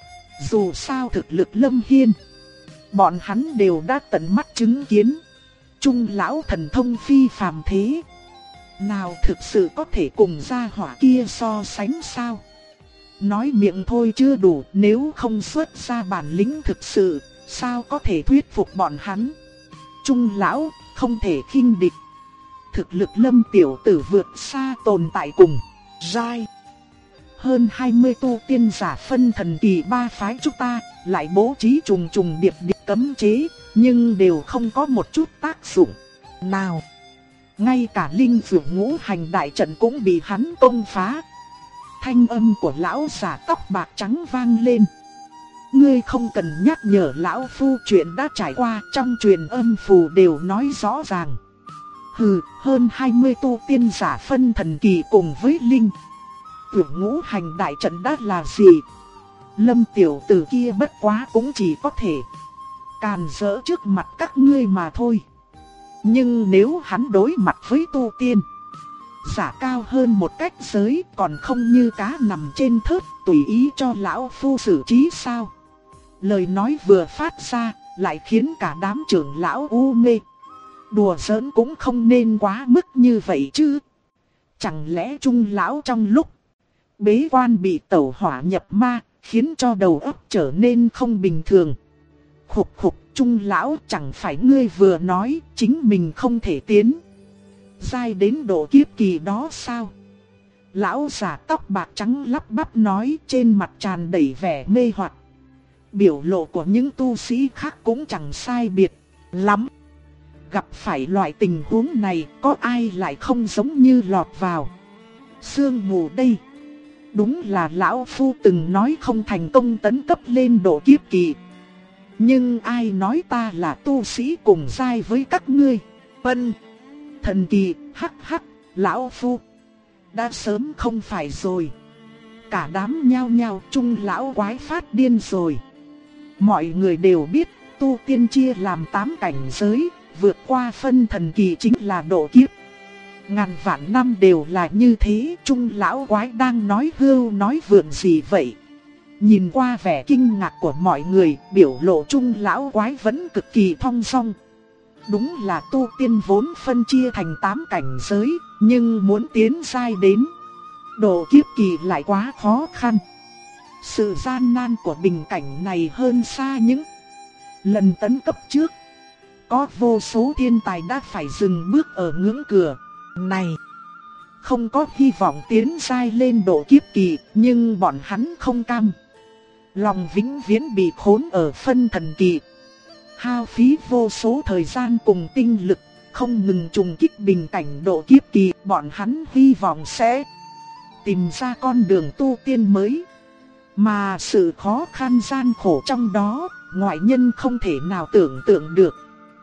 Dù sao thực lực Lâm Hiên, bọn hắn đều đã tận mắt chứng kiến. Trung lão thần thông phi phàm thế, nào thực sự có thể cùng gia hỏa kia so sánh sao? Nói miệng thôi chưa đủ, nếu không xuất ra bản lĩnh thực sự, sao có thể thuyết phục bọn hắn? Trung lão, không thể khinh địch. Thực lực Lâm tiểu tử vượt xa tồn tại cùng giai. Hơn 20 tu tiên giả phân thần kỳ ba phái chúng ta, lại bố trí trùng trùng điệp điệp cấm chế, nhưng đều không có một chút tác dụng nào. Ngay cả linh phượng ngũ hành đại trận cũng bị hắn công phá. Thanh âm của lão giả tóc bạc trắng vang lên. Ngươi không cần nhắc nhở lão phu, chuyện đã trải qua, trong truyền âm phù đều nói rõ ràng. Hừ, hơn 20 tu tiên giả phân thần kỳ cùng với linh phượng ngũ hành đại trận đã là gì? Lâm tiểu tử kia bất quá cũng chỉ có thể càn rỡ trước mặt các ngươi mà thôi. Nhưng nếu hắn đối mặt với tu tiên giả cao hơn một cách giới, còn không như cá nằm trên thớt tùy ý cho lão phu xử trí sao? Lời nói vừa phát ra lại khiến cả đám trưởng lão u mê. Đùa giỡn cũng không nên quá mức như vậy chứ. Chẳng lẽ Trung lão trong lúc bế quan bị tẩu hỏa nhập ma, khiến cho đầu óc trở nên không bình thường? Khục khục, Trung lão, chẳng phải ngươi vừa nói chính mình không thể tiến giai đến độ kiếp kỳ đó sao? Lão già tóc bạc trắng lắp bắp nói, trên mặt tràn đầy vẻ mê hoặc. Biểu lộ của những tu sĩ khác cũng chẳng sai biệt lắm. Gặp phải loại tình huống này, có ai lại không giống như lọt vào sương mù đây? Đúng là lão phu từng nói không thành công tấn cấp lên độ kiếp kỳ. Nhưng ai nói ta là tu sĩ cùng giai với các ngươi? Vân thần kỳ, hắc hắc, lão phu đã sớm không phải rồi. Cả đám nhao nhao, Trung lão quái phát điên rồi. Mọi người đều biết tu tiên chia làm 8 cảnh giới, vượt qua phân thần kỳ chính là độ kiếp. Ngàn vạn năm đều là như thế. Trung lão quái đang nói hưu nói vượn gì vậy? Nhìn qua vẻ kinh ngạc của mọi người, biểu lộ Trung lão quái vẫn cực kỳ thong dong. Đúng là tu tiên vốn phân chia thành 8 cảnh giới, nhưng muốn tiến giai đến độ kiếp kỳ lại quá khó khăn. Sự gian nan của bình cảnh này hơn xa những lần tấn cấp trước. Có vô số thiên tài đã phải dừng bước ở ngưỡng cửa này. Không có hy vọng tiến giai lên độ kiếp kỳ, nhưng bọn hắn không cam lòng vĩnh viễn bị khốn ở phân thần kỳ. Hao phí vô số thời gian cùng tinh lực, không ngừng trùng kích bình cảnh độ kiếp kỳ, bọn hắn hy vọng sẽ tìm ra con đường tu tiên mới. Mà sự khó khăn gian khổ trong đó, ngoại nhân không thể nào tưởng tượng được.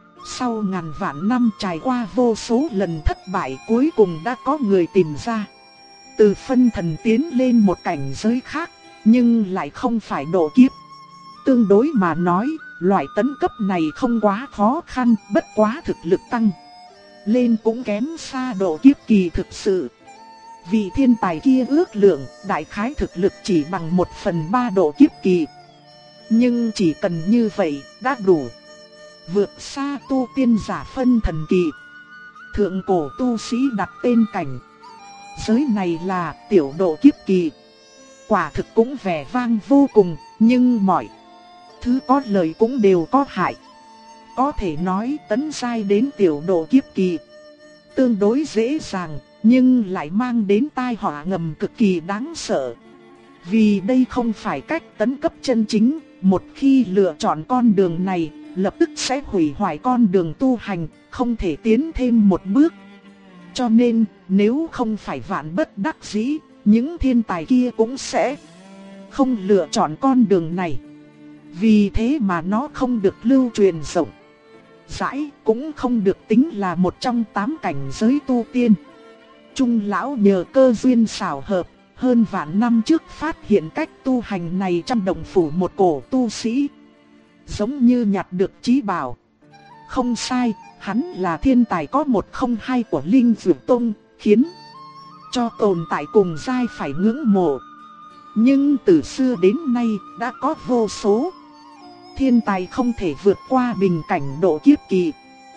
Sau ngàn vạn năm trải qua vô số lần thất bại, cuối cùng đã có người tìm ra. Từ phân thần tiến lên một cảnh giới khác, nhưng lại không phải độ kiếp. Tương đối mà nói, loại tấn cấp này không quá khó khăn, bất quá thực lực tăng lên cũng kém xa độ kiếp kỳ thực sự. Vị thiên tài kia ước lượng, đại khái thực lực chỉ bằng 1/3 độ kiếp kỳ. Nhưng chỉ cần như vậy, đã đủ vượt xa tu tiên giả phân thần kỳ. Thượng cổ tu sĩ đặt tên cảnh giới này là tiểu độ kiếp kỳ. Quả thực cũng vẻ vang vô cùng, nhưng mọi thứ có lợi cũng đều có hại. Có thể nói tấn giai đến tiểu độ kiếp kỳ tương đối dễ dàng, nhưng lại mang đến tai họa ngầm cực kỳ đáng sợ. Vì đây không phải cách tấn cấp chân chính, một khi lựa chọn con đường này, lập tức sẽ hủy hoại con đường tu hành, không thể tiến thêm một bước. Cho nên, nếu không phải vạn bất đắc dĩ, những thiên tài kia cũng sẽ không lựa chọn con đường này. Vì thế mà nó không được lưu truyền rộng rãi, cũng không được tính là một trong 8 cảnh giới tu tiên. Trung lão nhờ cơ duyên xảo hợp, hơn vạn năm trước phát hiện cách tu hành này trong động phủ một cổ tu sĩ. Giống như nhặt được chí bảo. Không sai, hắn là thiên tài có 102 của Linh Dược Tông, khiến cho tồn tại cùng giai phải ngưỡng mộ. Nhưng từ xưa đến nay đã có vô số thiên tài không thể vượt qua bình cảnh độ kiếp kỳ.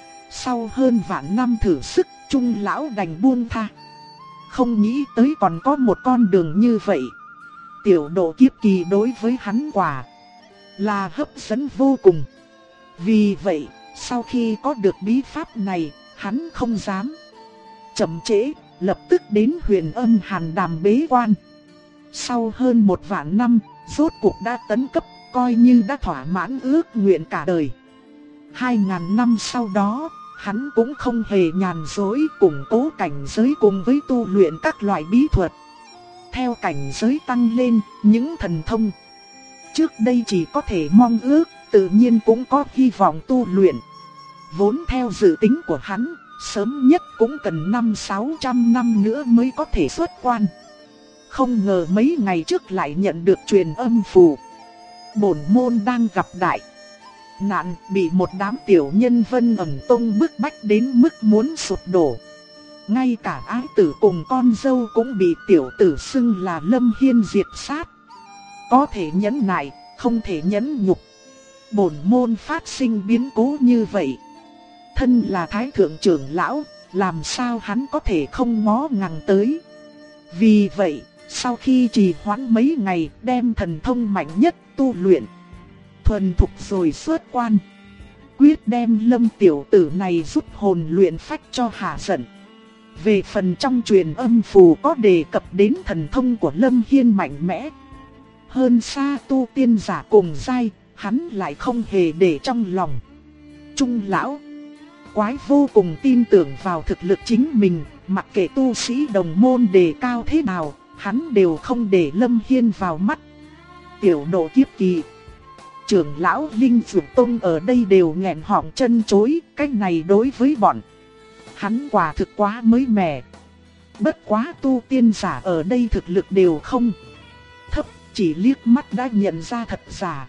Sau hơn vạn năm thử sức, Trung lão đành buông tha. Không nghĩ tới còn có một con đường như vậy. Tiểu độ kiếp kỳ đối với hắn quả là hấp dẫn vô cùng. Vì vậy, sau khi có được bí pháp này, hắn không dám chậm trễ, lập tức đến Huyền Âm Hàn Đàm bế quan. Sau hơn 1 vạn năm, rốt cuộc đã tấn cấp, coi như đã thỏa mãn ước nguyện cả đời. 2000 năm sau đó, hắn cũng không hề nhàn rỗi, củng cố cảnh giới cùng với tu luyện các loại bí thuật. Theo cảnh giới tăng lên, những thần thông trước đây chỉ có thể mong ước, tự nhiên cũng có hy vọng tu luyện. Vốn theo dự tính của hắn, sớm nhất cũng cần 500-600 năm nữa mới có thể xuất quan. Không ngờ mấy ngày trước lại nhận được truyền âm phù. Bổn môn đang gặp đại nạn, bị một đám tiểu nhân Vân Ẩn Tông bức bách đến mức muốn sụp đổ. Ngay cả ái tử cùng con dâu cũng bị tiểu tử xưng là Lâm Hiên diệt sát. Có thể nhẫn nại, không thể nhẫn nhục. Bổn môn phát sinh biến cố như vậy. Thân là thái thượng trưởng lão, làm sao hắn có thể không ngó ngàng tới. Vì vậy, sau khi trì hoãn mấy ngày đem thần thông mạnh nhất tu luyện thuần thục rồi xuất quan, quyết đem Lâm tiểu tử này giúp hồn luyện phách cho hạ giận. Về phần trong truyền âm phù có đề cập đến thần thông của Lâm Hiên mạnh mẽ hơn xa tu tiên giả cùng giai, hắn lại không hề để trong lòng. Trung lão quái vô cùng tin tưởng vào thực lực chính mình, mặc kệ tu sĩ đồng môn đề cao thế nào, hắn đều không để Lâm Hiên vào mắt. Tiểu độ kiếp kỳ, trưởng lão Linh Dược Tông ở đây đều nghẹn họng chân chối, cách này đối với bọn hắn quả thực quá mới mẻ. Bất quá tu tiên giả ở đây thực lực đều không thấp, chỉ liếc mắt đã nhận ra thật giả.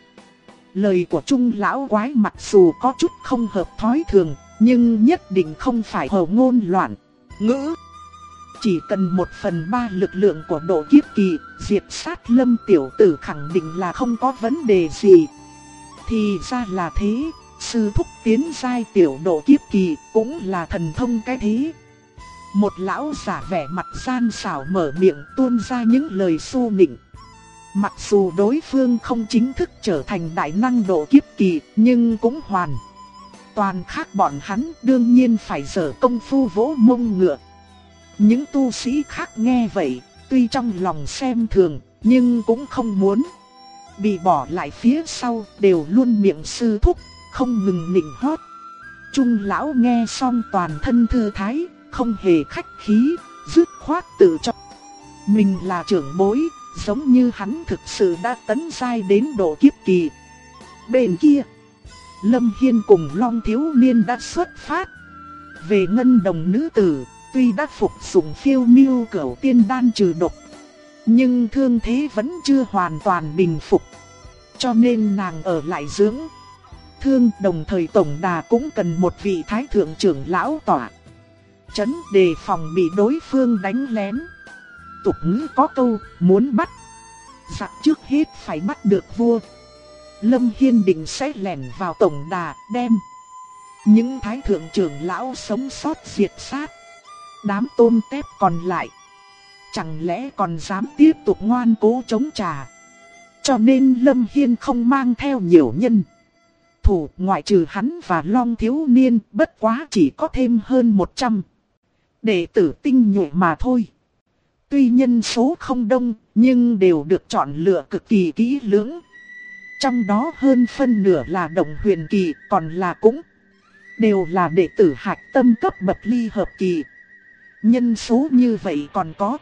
Lời của Trung lão quái mặc dù có chút không hợp thói thường, nhưng nhất định không phải hầu ngôn loạn ngữ. Chỉ cần 1/3 lực lượng của độ kiếp kỳ, diệt sát Lâm tiểu tử khẳng định là không có vấn đề gì. Thì ra là thế, sư thúc tiến giai tiểu độ kiếp kỳ cũng là thần thông cái thế. Một lão giả vẻ mặt gian xảo mở miệng tuôn ra những lời xu nịnh. Mặc dù đối phương không chính thức trở thành đại năng độ kiếp kỳ, nhưng cũng hoàn toàn khác bọn hắn, đương nhiên phải dở công phu vỗ mông ngựa. Những tu sĩ khác nghe vậy, tuy trong lòng xem thường, nhưng cũng không muốn bị bỏ lại phía sau, đều luôn miệng sư thúc, không ngừng nịnh hót. Trung lão nghe xong toàn thân thư thái, không hề khách khí, dứt khoát tự cho mình là trưởng bối, giống như hắn thực sự đã tấn giai đến độ kiếp kỳ. Bên kia, Lâm Hiên cùng Long thiếu niên đã xuất phát. Về Ngân Đồng nữ tử, tuy đã phục dụng phiêu miêu cửu tiên đan trừ độc, nhưng thương thế vẫn chưa hoàn toàn bình phục, cho nên nàng ở lại dưỡng thương. Đồng thời tổng đà cũng cần một vị thái thượng trưởng lão tỏa chấn, đề phòng bị đối phương đánh lén. Tục ngữ có câu, muốn bắt giặc trước hết phải bắt được vua. Lâm Hiên định sẽ lẻn vào tổng đà, đem những thái thượng trưởng lão sống sót diệt sát. Đám tôm tép còn lại, chẳng lẽ còn dám tiếp tục ngoan cố chống trả. Cho nên Lâm Hiên không mang theo nhiều nhân thủ, ngoại trừ hắn và Long thiếu niên, bất quá chỉ có thêm hơn 100 đệ tử tinh nhuệ mà thôi. Tuy nhân số không đông, nhưng đều được chọn lựa cực kỳ kỹ lưỡng. Trong đó hơn phân nửa là đồng huyền kỳ, còn là cũng đều là đệ tử hạch tâm cấp bậc ly hợp kỳ. Nhân số như vậy còn có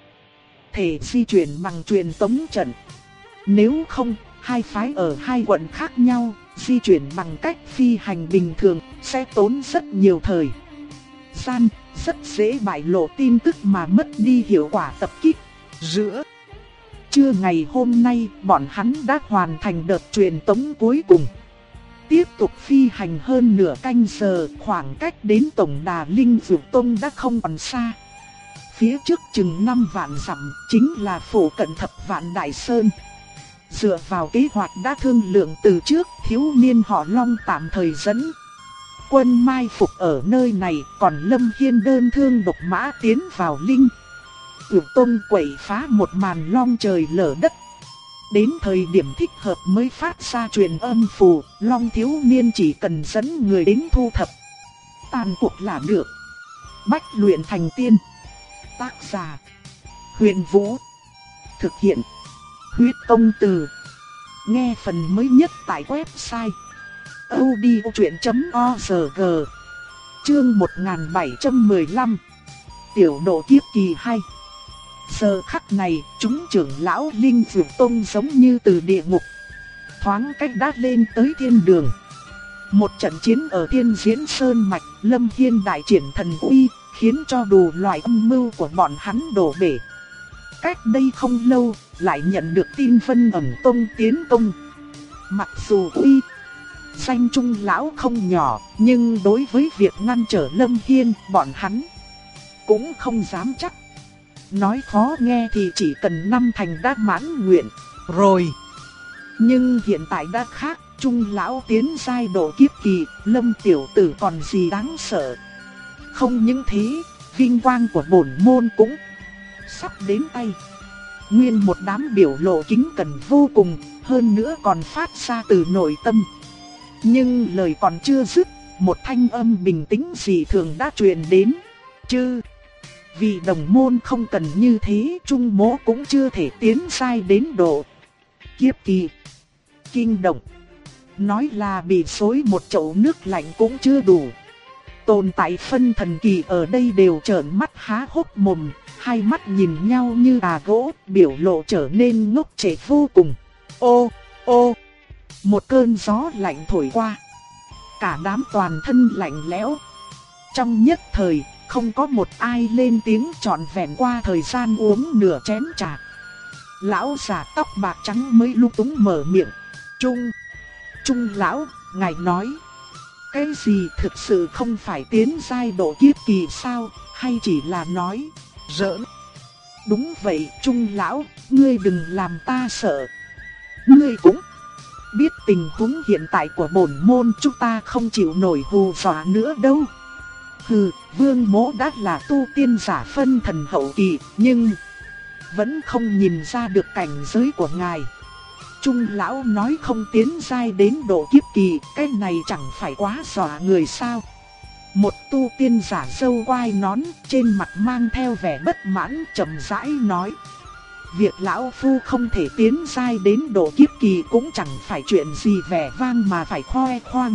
thể di chuyển bằng truyền tống trận. Nếu không, hai phái ở hai quận khác nhau, di chuyển bằng cách phi hành bình thường sẽ tốn rất nhiều thời gian, rất dễ bại lộ tin tức mà mất đi hiệu quả tập kích. Giữa trưa ngày hôm nay, bọn hắn đã hoàn thành đợt truyền tống cuối cùng. Tiếp tục phi hành hơn nửa canh giờ, khoảng cách đến tổng đà Linh Dược Tông đã không còn xa. Phía trước chừng 5 vạn dặm, chính là phủ cận Thập Vạn Đại Sơn. Dựa vào kế hoạch đã thương lượng từ trước, thiếu niên họ Long tạm thời dẫn quân mai phục ở nơi này, còn Lâm Hiên đơn thương độc mã tiến vào Linh Dược Tông quậy phá một màn long trời lở đất. Đến thời điểm thích hợp mới phát ra truyền âm phù, Long thiếu niên chỉ cần dẫn người đến thu thập tàn cuộc là được. Bách luyện thành tiên. Tác giả Huyền Vũ. Thực hiện Huyết Công Từ. Nghe phần mới nhất tại website audiochuyện.org. Chương 1715. Tiểu độ kiếp kỳ 2. Giờ khắc này, chúng trưởng lão Linh Dược Tông giống như từ địa ngục thoáng cách đã lên tới thiên đường. Một trận chiến ở Thiên Diễn Sơn Mạch, Lâm Hiên đại triển thần uy, khiến cho đủ loại âm mưu của bọn hắn đổ bể. Cách đây không lâu, lại nhận được tin Vân Ẩn Tông tiến công. Mặc dù uy danh Trung lão không nhỏ, nhưng đối với việc ngăn trở Lâm Hiên, bọn hắn cũng không dám chắc. Nói khó nghe thì chỉ cần 5 thành đã mãn nguyện rồi. Nhưng hiện tại đã khác, Trung lão tiến giai độ kiếp kỳ, Lâm tiểu tử còn gì đáng sợ. Không những thế, vinh quang của bổn môn cũng sắp đến tay. Nguyên một đám biểu lộ kính cẩn vô cùng, hơn nữa còn phát ra từ nội tâm. Nhưng lời còn chưa dứt, một thanh âm bình tĩnh dị thường đã truyền đến. Chứ, vì đồng môn không cần như thế, Trung Mỗ cũng chưa thể tiến sai đến độ kiếp kỳ. Kinh động. Nói là bị xối một chậu nước lạnh cũng chưa đủ. Tồn tại phân thần kỳ ở đây đều trợn mắt há hốc mồm, hai mắt nhìn nhau như gà gỗ, biểu lộ trở nên ngốc trệ vô cùng. Ô, ô, một cơn gió lạnh thổi qua. Cả đám toàn thân lạnh lẽo. Trong nhất thời, không có một ai lên tiếng trọn vẹn qua thời gian uống nửa chén trà. Lão già tóc bạc trắng mới lúng túng mở miệng. Trung lão, ngài nói. Cái gì thực sự không phải tiến giai độ kiếp kỳ sao, hay chỉ là nói giỡn? Đúng vậy Trung lão, ngươi đừng làm ta sợ. Ngươi cũng biết tình huống hiện tại của bổn môn, chúng ta không chịu nổi hù dọa nữa đâu. Hừ, Vương Mỗ đã là tu tiên giả phân thần hậu kỳ, nhưng vẫn không nhìn ra được cảnh giới của ngài. Trung lão nói không tiến giai đến độ kiếp kỳ, cái này chẳng phải quá dọa người sao? Một tu tiên giả râu quai nón, trên mặt mang theo vẻ bất mãn, chậm rãi nói. Việc lão phu không thể tiến giai đến độ kiếp kỳ cũng chẳng phải chuyện gì vẻ vang mà phải khoe khoang.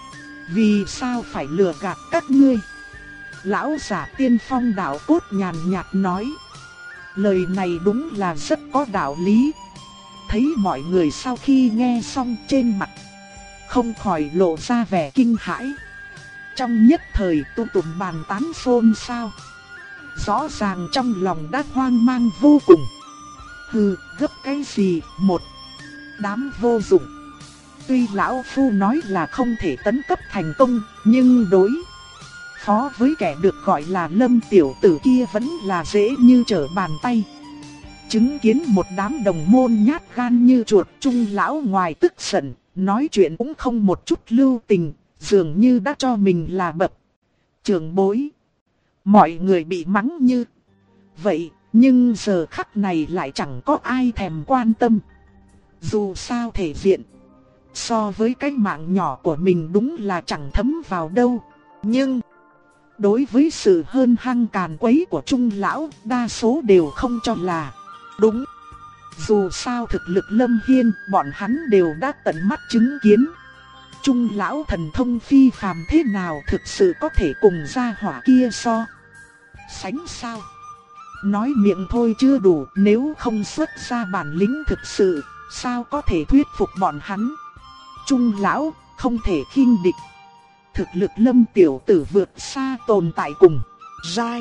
Vì sao phải lừa gạt các ngươi? Lão giả tiên phong đạo cốt nhàn nhạt nói. Lời này đúng là rất có đạo lý. Thấy mọi người sau khi nghe xong trên mặt không khỏi lộ ra vẻ kinh hãi. Trong nhất thời tụ tụm bàn tán xôn xao. Rõ ràng trong lòng đã hoang mang vô cùng. Hừ, gấp cái gì, một đám vô dụng. Tuy lão phu nói là không thể tấn cấp thành công, nhưng đối phó với kẻ được gọi là Lâm tiểu tử kia vẫn là dễ như trở bàn tay. Chứng kiến một đám đồng môn nhát gan như chuột, Trung lão ngoài tức giận, nói chuyện cũng không một chút lưu tình, dường như đã cho mình là bậc trưởng bối. Mọi người bị mắng như vậy, nhưng giờ khắc này lại chẳng có ai thèm quan tâm. Dù sao thể diện, so với cái mạng nhỏ của mình đúng là chẳng thấm vào đâu. Nhưng đối với sự hơn hăng càn quấy của Trung lão, đa số đều không cho là đúng. Dù sao thực lực Lâm Hiên, bọn hắn đều đã tận mắt chứng kiến. Trung lão thần thông phi phàm thế nào thực sự có thể cùng gia hỏa kia so sánh sao? Nói miệng thôi chưa đủ, nếu không xuất ra bản lĩnh thực sự, sao có thể thuyết phục bọn hắn? Trung lão không thể khinh địch. Thực lực Lâm tiểu tử vượt xa tồn tại cùng giai.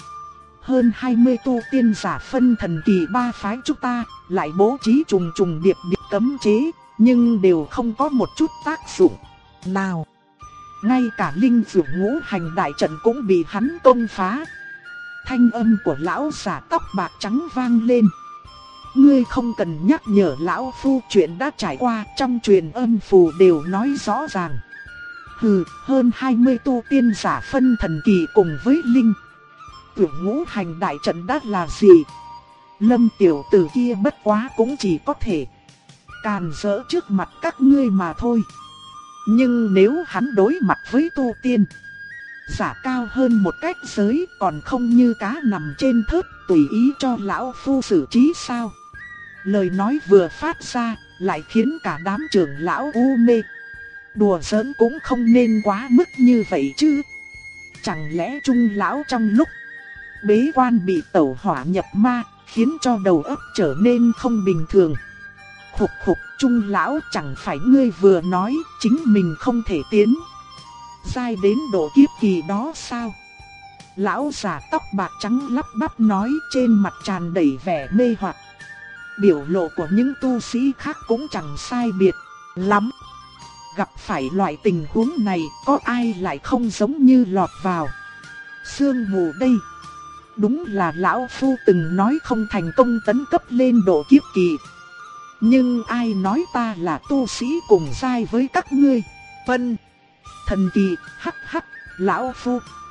Hơn 20 tu tiên giả phân thần kỳ ba phái chúng ta lại bố trí trùng trùng điệp điệp cấm chế, nhưng đều không có một chút tác dụng nào. Ngay cả linh dược ngũ hành đại trận cũng bị hắn công phá. Thanh âm của lão giả tóc bạc trắng vang lên. Ngươi không cần nhắc nhở lão phu, chuyện đã trải qua, trong truyền âm phù đều nói rõ ràng. Hừ, hơn 20 tu tiên giả phân thần kỳ cùng với linh tưởng ngũ hành đại trận đã là gì? Lâm tiểu tử kia bất quá cũng chỉ có thể càn rỡ trước mặt các ngươi mà thôi. Nhưng nếu hắn đối mặt với tu tiên giả cao hơn một cách giới, còn không như cá nằm trên thớt tùy ý cho lão phu xử trí sao? Lời nói vừa phát ra lại khiến cả đám trưởng lão u mê. Đùa giỡn cũng không nên quá mức như vậy chứ. Chẳng lẽ Trung lão trong lúc bế quan bị tẩu hỏa nhập ma, khiến cho đầu óc trở nên không bình thường? Khục khục, Trung lão, chẳng phải ngươi vừa nói chính mình không thể tiến giai đến độ kiếp kỳ đó sao? Lão già tóc bạc trắng lắp bắp nói, trên mặt tràn đầy vẻ mê hoặc. Biểu lộ của những tu sĩ khác cũng chẳng sai biệt lắm. Gặp phải loại tình huống này, có ai lại không giống như lọt vào sương mù đây? Đúng là lão phu từng nói không thành công tấn cấp lên độ kiếp kỳ. Nhưng ai nói ta là tu sĩ cùng giai với các ngươi? Phân thần kỳ, hắc hắc, lão phu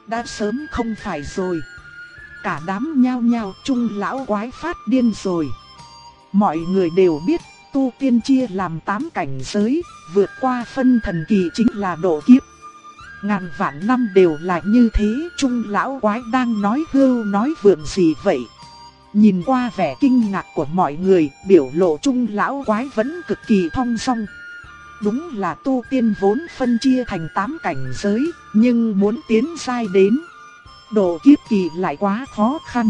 đã sớm không phải rồi. Cả đám nhao nhao Trung lão quái phát điên rồi. Mọi người đều biết tu tiên chia làm 8 cảnh giới, vượt qua phân thần kỳ chính là độ kiếp. Ngàn vạn năm đều là như thế, Trung lão quái đang nói hưu nói vượn gì vậy? Nhìn qua vẻ kinh ngạc của mọi người, biểu lộ Trung lão quái vẫn cực kỳ thong dong. Đúng là tu tiên vốn phân chia thành 8 cảnh giới, nhưng muốn tiến giai đến độ kiếp kỳ lại quá khó khăn.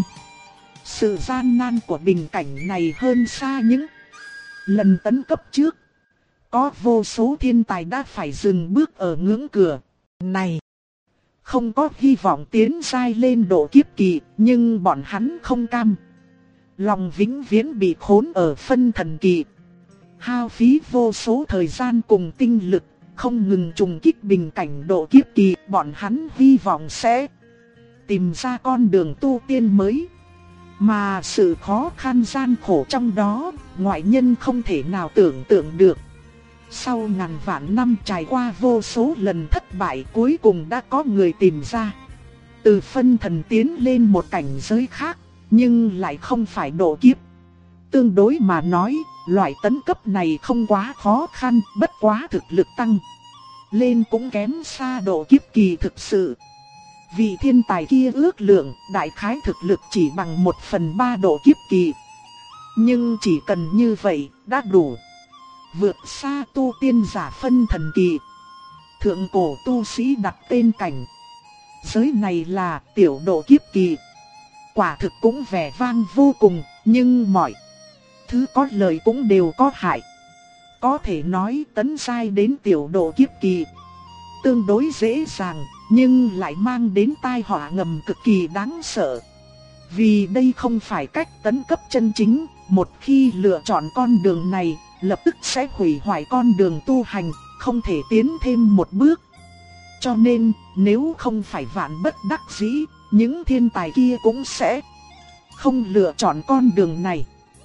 Sự gian nan của bình cảnh này hơn xa những lần tấn cấp trước. Có vô số thiên tài đã phải dừng bước ở ngưỡng cửa này. Không có hy vọng tiến giai lên độ kiếp kỳ, nhưng bọn hắn không cam lòng vĩnh viễn bị khốn ở phân thần kỳ. Hao phí vô số thời gian cùng tinh lực, không ngừng trùng kích bình cảnh độ kiếp kỳ, bọn hắn hy vọng sẽ tìm ra con đường tu tiên mới. Mà sự khó khăn gian khổ trong đó, ngoại nhân không thể nào tưởng tượng được. Sau ngàn vạn năm trải qua vô số lần thất bại, cuối cùng đã có người tìm ra. Từ phân thần tiến lên một cảnh giới khác, nhưng lại không phải độ kiếp. Tương đối mà nói, loại tấn cấp này không quá khó khăn, bất quá thực lực tăng lên cũng kém xa độ kiếp kỳ thực sự. Vị thiên tài kia ước lượng đại khái thực lực chỉ bằng 1/3 độ kiếp kỳ. Nhưng chỉ cần như vậy đã đủ vượt xa tu tiên giả phân thần kỳ. Thượng cổ tu sĩ đặt tên cảnh giới này là tiểu độ kiếp kỳ. Quả thực cũng vẻ vang vô cùng, nhưng mọi thứ có lợi cũng đều có hại. Có thể nói tấn giai đến tiểu độ kiếp kỳ tương đối dễ dàng, nhưng lại mang đến tai họa ngầm cực kỳ đáng sợ. Vì đây không phải cách tấn cấp chân chính, một khi lựa chọn con đường này, lập tức sẽ hủy hoại con đường tu hành, không thể tiến thêm một bước. Cho nên, nếu không phải vạn bất đắc dĩ, những thiên tài kia cũng sẽ không lựa chọn con đường này.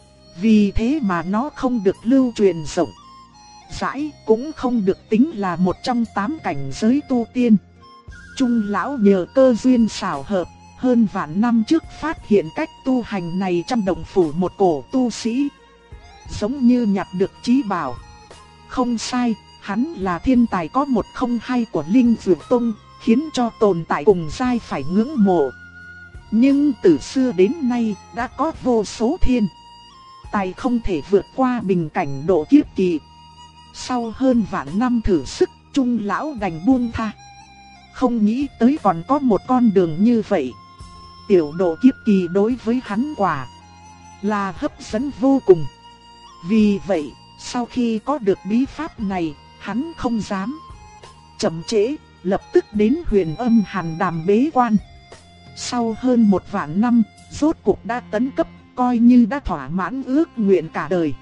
Vì thế mà nó không được lưu truyền rộng rãi, cũng không được tính là một trong 8 cảnh giới tu tiên. Trung lão nhờ cơ duyên xảo hợp, hơn vạn năm trước phát hiện cách tu hành này trong động phủ một cổ tu sĩ. Giống như nhặt được chí bảo. Không sai, hắn là thiên tài có 102 của Linh Dược Tông, khiến cho tồn tại cùng giai phải ngưỡng mộ. Nhưng từ xưa đến nay đã có vô số thiên tài không thể vượt qua bình cảnh độ kiếp kỳ. Sau hơn vạn năm thử sức, Trung lão đành buông tha. Không nghĩ tới còn có một con đường như vậy. Tiểu độ kiếp kỳ đối với hắn quả là hấp dẫn vô cùng. Vì vậy, sau khi có được bí pháp này, hắn không dám chậm trễ, lập tức đến Huyền Âm Hàn Đàm bế quan. Sau hơn 1 vạn năm, rốt cuộc đã tấn cấp, coi như đã thỏa mãn ước nguyện cả đời.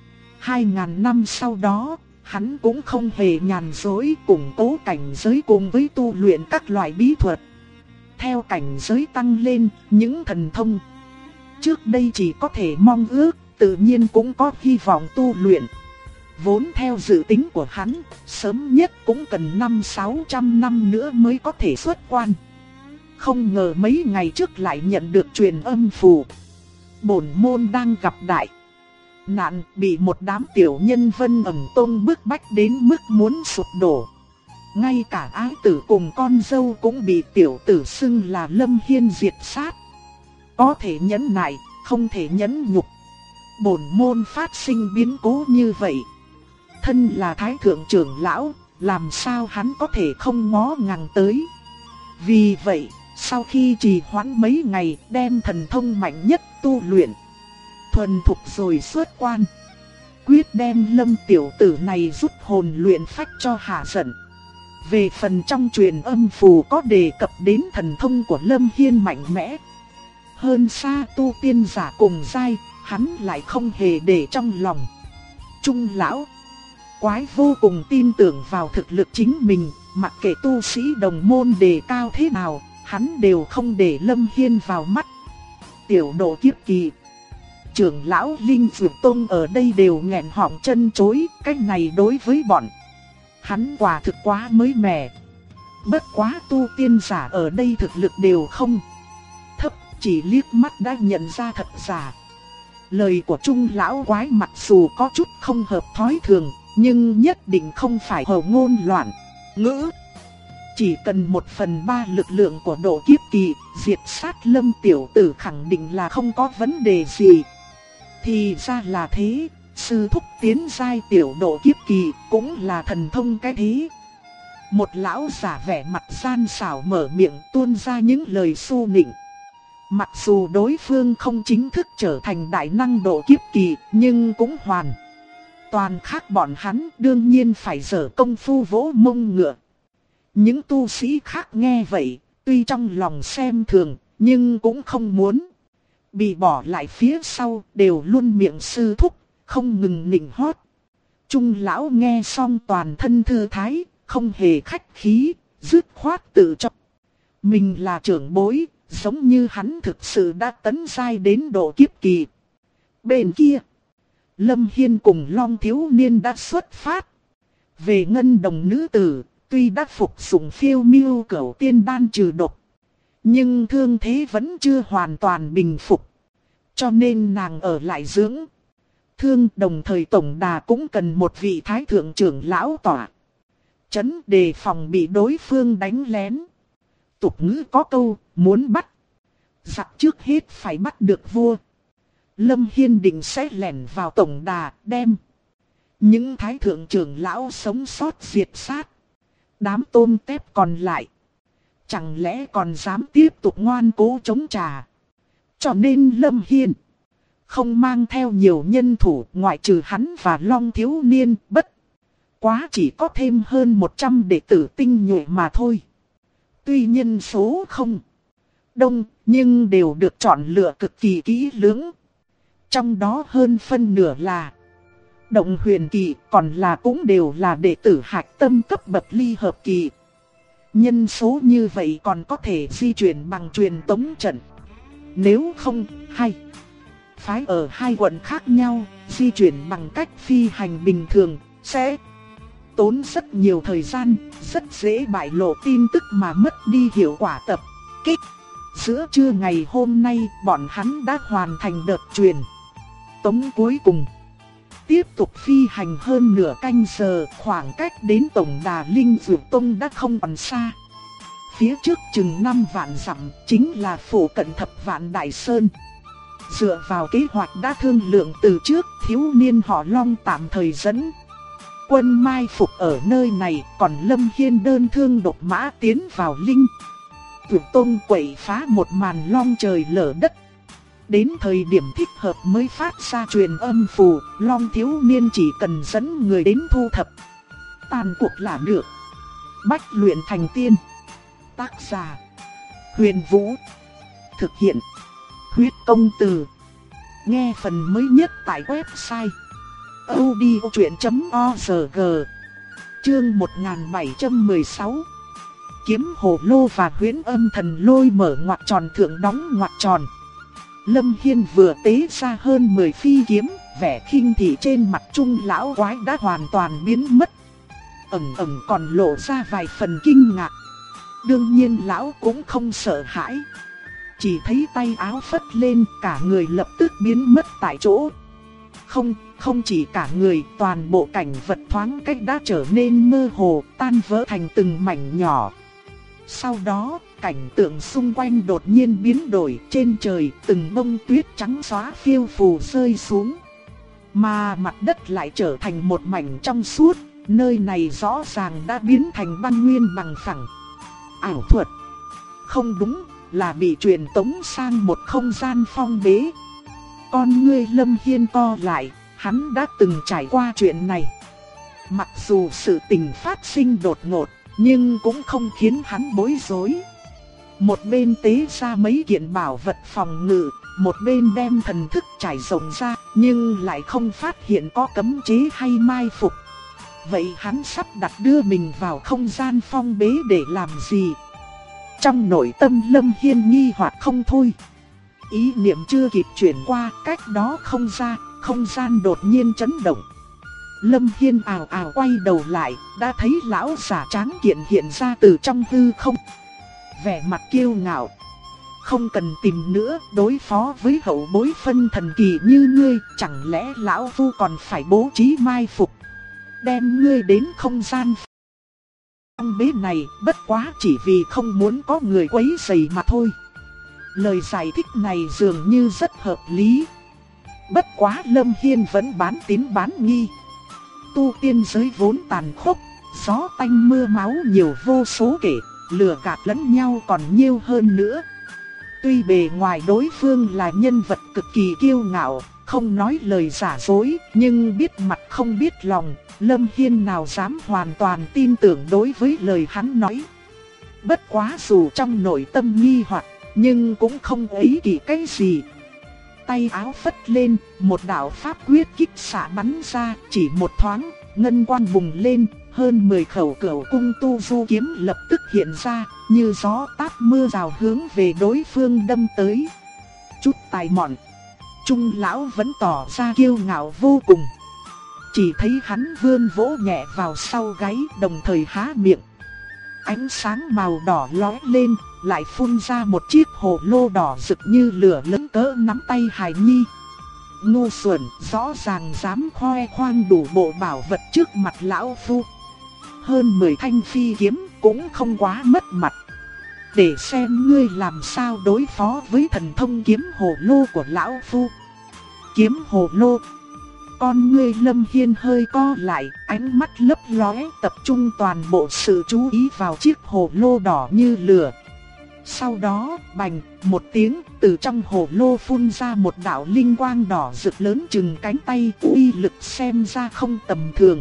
2000 năm sau đó, hắn cũng không hề nhàn rỗi, củng cố cảnh giới cùng với tu luyện các loại bí thuật. Theo cảnh giới tăng lên, những thần thông trước đây chỉ có thể mong ước, tự nhiên cũng có hy vọng tu luyện. Vốn theo dự tính của hắn, sớm nhất cũng cần 500-600 năm nữa mới có thể xuất quan. Không ngờ mấy ngày trước lại nhận được truyền âm phù. Bổn môn đang gặp đại nạn, bị một đám tiểu nhân Vân Ẩn Tông bức bách đến mức muốn sụp đổ. Ngay cả ái tử cùng con dâu cũng bị tiểu tử xưng là Lâm Hiên diệt sát. Có thể nhẫn nại, không thể nhẫn nhục. Bổn môn phát sinh biến cố như vậy. Thân là thái thượng trưởng lão, làm sao hắn có thể không ngó ngàng tới. Vì vậy, sau khi trì hoãn mấy ngày, đem thần thông mạnh nhất tu luyện thuần thục rồi xuất quan. Quyết đem Lâm tiểu tử này rút hồn luyện phách cho hạ giận. Về phần trong truyền âm phù có đề cập đến thần thông của Lâm Hiên mạnh mẽ hơn xa tu tiên giả cùng giai, hắn lại không hề để trong lòng. Trung lão quái vô cùng tin tưởng vào thực lực chính mình, mặc kệ tu sĩ đồng môn đề cao thế nào, hắn đều không để Lâm Hiên vào mắt. Tiểu độ kiếp kỳ, trưởng lão Linh Dược Tông ở đây đều nghẹn họng chân chối, cách này đối với bọn hắn quả thực quá mới mẻ. Bất quá tu tiên giả ở đây thực lực đều không thấp, chỉ liếc mắt đã nhận ra thật giả. Lời của Trung lão quái mặc dù có chút không hợp thói thường, nhưng nhất định không phải hầu ngôn loạn ngữ. Chỉ cần 1/3 lực lượng của độ kiếp kỳ, diệt sát Lâm tiểu tử khẳng định là không có vấn đề gì. Thì ra là thế, sư thúc tiến giai tiểu độ kiếp kỳ cũng là thần thông cái thế. Một lão giả vẻ mặt gian xảo mở miệng tuôn ra những lời xu nịnh. Mặc dù đối phương không chính thức trở thành đại năng độ kiếp kỳ, nhưng cũng hoàn toàn khác bọn hắn, đương nhiên phải dở công phu vỗ mông ngựa. Những tu sĩ khác nghe vậy, tuy trong lòng xem thường, nhưng cũng không muốn bị bỏ lại phía sau, đều luôn miệng sư thúc, không ngừng nịnh hót. Trung lão nghe xong toàn thân thư thái, không hề khách khí, dứt khoát tự cho mình là trưởng bối, giống như hắn thực sự đã tấn giai đến độ kiếp kỳ. Bên kia, Lâm Hiên cùng Long thiếu niên đã xuất phát. Về Ngân Đồng nữ tử, tuy đã phục dụng phiêu miêu cửu tiên đan trừ độc, nhưng thương thế vẫn chưa hoàn toàn bình phục, cho nên nàng ở lại dưỡng thương. Đồng thời tổng đà cũng cần một vị thái thượng trưởng lão tỏa chấn, đề phòng bị đối phương đánh lén. Tục ngữ có câu, muốn bắt giặc trước hết phải bắt được vua. Lâm Hiên định sẽ lẻn vào tổng đà, đem những thái thượng trưởng lão sống sót diệt sát. Đám tôm tép còn lại, chẳng lẽ còn dám tiếp tục ngoan cố chống trả. Cho nên Lâm Hiên không mang theo nhiều nhân thủ, ngoại trừ hắn và Long thiếu niên, bất quá chỉ có thêm hơn 100 đệ tử tinh nhuệ mà thôi. Tuy nhân số không đông, nhưng đều được chọn lựa cực kỳ kỹ lưỡng. Trong đó hơn phân nửa là động huyền kỳ, còn là cũng đều là đệ tử hạch tâm cấp bậc ly hợp kỳ. Nhân số như vậy còn có thể di chuyển bằng truyền tống trận. Nếu không, hay phái ở hai quận khác nhau, di chuyển bằng cách phi hành bình thường, sẽ tốn rất nhiều thời gian, rất dễ bại lộ tin tức mà mất đi hiệu quả tập kích. Giữa trưa ngày hôm nay, bọn hắn đã hoàn thành đợt truyền tống cuối cùng. Tiếp tục phi hành hơn nửa canh giờ, khoảng cách đến tổng đà Linh Dược Tông đã không còn xa. Phía trước chừng 5 vạn dặm, chính là phủ cận Thập Vạn Đại Sơn. Dựa vào kế hoạch đã thương lượng từ trước, thiếu niên họ Long tạm thời dẫn quân mai phục ở nơi này, còn Lâm Hiên đơn thương độc mã tiến vào Linh Dược Tông quậy phá một màn long trời lở đất. Đến thời điểm thích hợp mới phát ra truyền âm phù, Long thiếu niên chỉ cần dẫn người đến thu thập tàn cuộc là được. Bách luyện thành tiên. Tác giả: Huyền Vũ. Thực hiện: Huyết Công Từ. Nghe phần mới nhất tại website audiochuyện.org. Chương 1716. Kiếm hồ lô và huyễn âm thần lôi mở ngoặc tròn thượng đóng ngoặc tròn. Lâm Hiên vừa tế ra hơn 10 phi kiếm, vẻ khinh thị trên mặt Trung lão quái đã hoàn toàn biến mất. Ẩn còn lộ ra vài phần kinh ngạc. Đương nhiên lão cũng không sợ hãi. Chỉ thấy tay áo phất lên, cả người lập tức biến mất tại chỗ. Không chỉ cả người, toàn bộ cảnh vật thoáng cách đã trở nên mơ hồ, tan vỡ thành từng mảnh nhỏ. Sau đó, cảnh tượng xung quanh đột nhiên biến đổi, trên trời từng bông tuyết trắng xóa phiêu phù rơi xuống. Mà mặt đất lại trở thành một mảnh trong suốt, nơi này rõ ràng đã biến thành băng nguyên bằng phẳng. Ảo thuật? Không đúng, là bị truyền tống sang một không gian phong bế. Con ngươi Lâm Hiên co lại, hắn đã từng trải qua chuyện này. Mặc dù sự tình phát sinh đột ngột, nhưng cũng không khiến hắn bối rối. Một bên tế ra mấy kiện bảo vật phòng ngự, một bên đem thần thức trải rộng ra, nhưng lại không phát hiện có cấm chế hay mai phục. Vậy hắn sắp đặt đưa mình vào không gian phong bế để làm gì? Trong nội tâm Lâm Hiên nghi hoặc không thôi. Ý niệm chưa kịp chuyển qua, cách đó không xa, không gian đột nhiên chấn động. Lâm Hiên ào ào quay đầu lại, đã thấy lão giả tráng kiện hiện ra từ trong hư không. Vẻ mặt kiêu ngạo. Không cần tìm nữa, đối phó với hậu bối phân thần kỳ như ngươi, chẳng lẽ lão phu còn phải bố trí mai phục, đem ngươi đến không gian phong bế này, bất quá chỉ vì không muốn có người quấy rầy mà thôi. Lời giải thích này dường như rất hợp lý. Bất quá Lâm Hiên vẫn bán tín bán nghi. Tu tiên giới vốn tàn khốc, gió tanh mưa máu nhiều vô số kể, lừa gạt lẫn nhau còn nhiều hơn nữa. Tuy bề ngoài đối phương là nhân vật cực kỳ kiêu ngạo, không nói lời giả dối, nhưng biết mặt không biết lòng, Lâm Hiên nào dám hoàn toàn tin tưởng đối với lời hắn nói. Bất quá dù trong nội tâm nghi hoặc, nhưng cũng không ý kỵ cái gì. Tay áo phất lên, một đạo pháp quyết kích xạ bắn ra, chỉ một thoáng, ngân quang bùng lên, hơn 10 khẩu cửu cung tu du kiếm lập tức hiện ra, như gió táp mưa rào hướng về đối phương đâm tới. Chút tài mọn, Trung lão vẫn tỏ ra kiêu ngạo vô cùng. Chỉ thấy hắn vươn vỗ nhẹ vào sau gáy, đồng thời há miệng. Ánh sáng màu đỏ lóe lên, lại phun ra một chiếc hồ lô đỏ rực như lửa lớn cỡ nắm tay hài nhi. Ngu xuẩn, rõ ràng dám khoe khoang đủ bộ bảo vật trước mặt lão phu. Hơn 10 thanh phi kiếm cũng không quá mất mặt. Để xem ngươi làm sao đối phó với thần thông kiếm hồ lô của lão phu. Kiếm hồ lô. Con ngươi Lâm Hiên hơi co lại, ánh mắt lấp lóe, tập trung toàn bộ sự chú ý vào chiếc hồ lô đỏ như lửa. Sau đó, bành, một tiếng, từ trong hồ lô phun ra một đạo linh quang đỏ rực lớn chừng cánh tay, uy lực xem ra không tầm thường.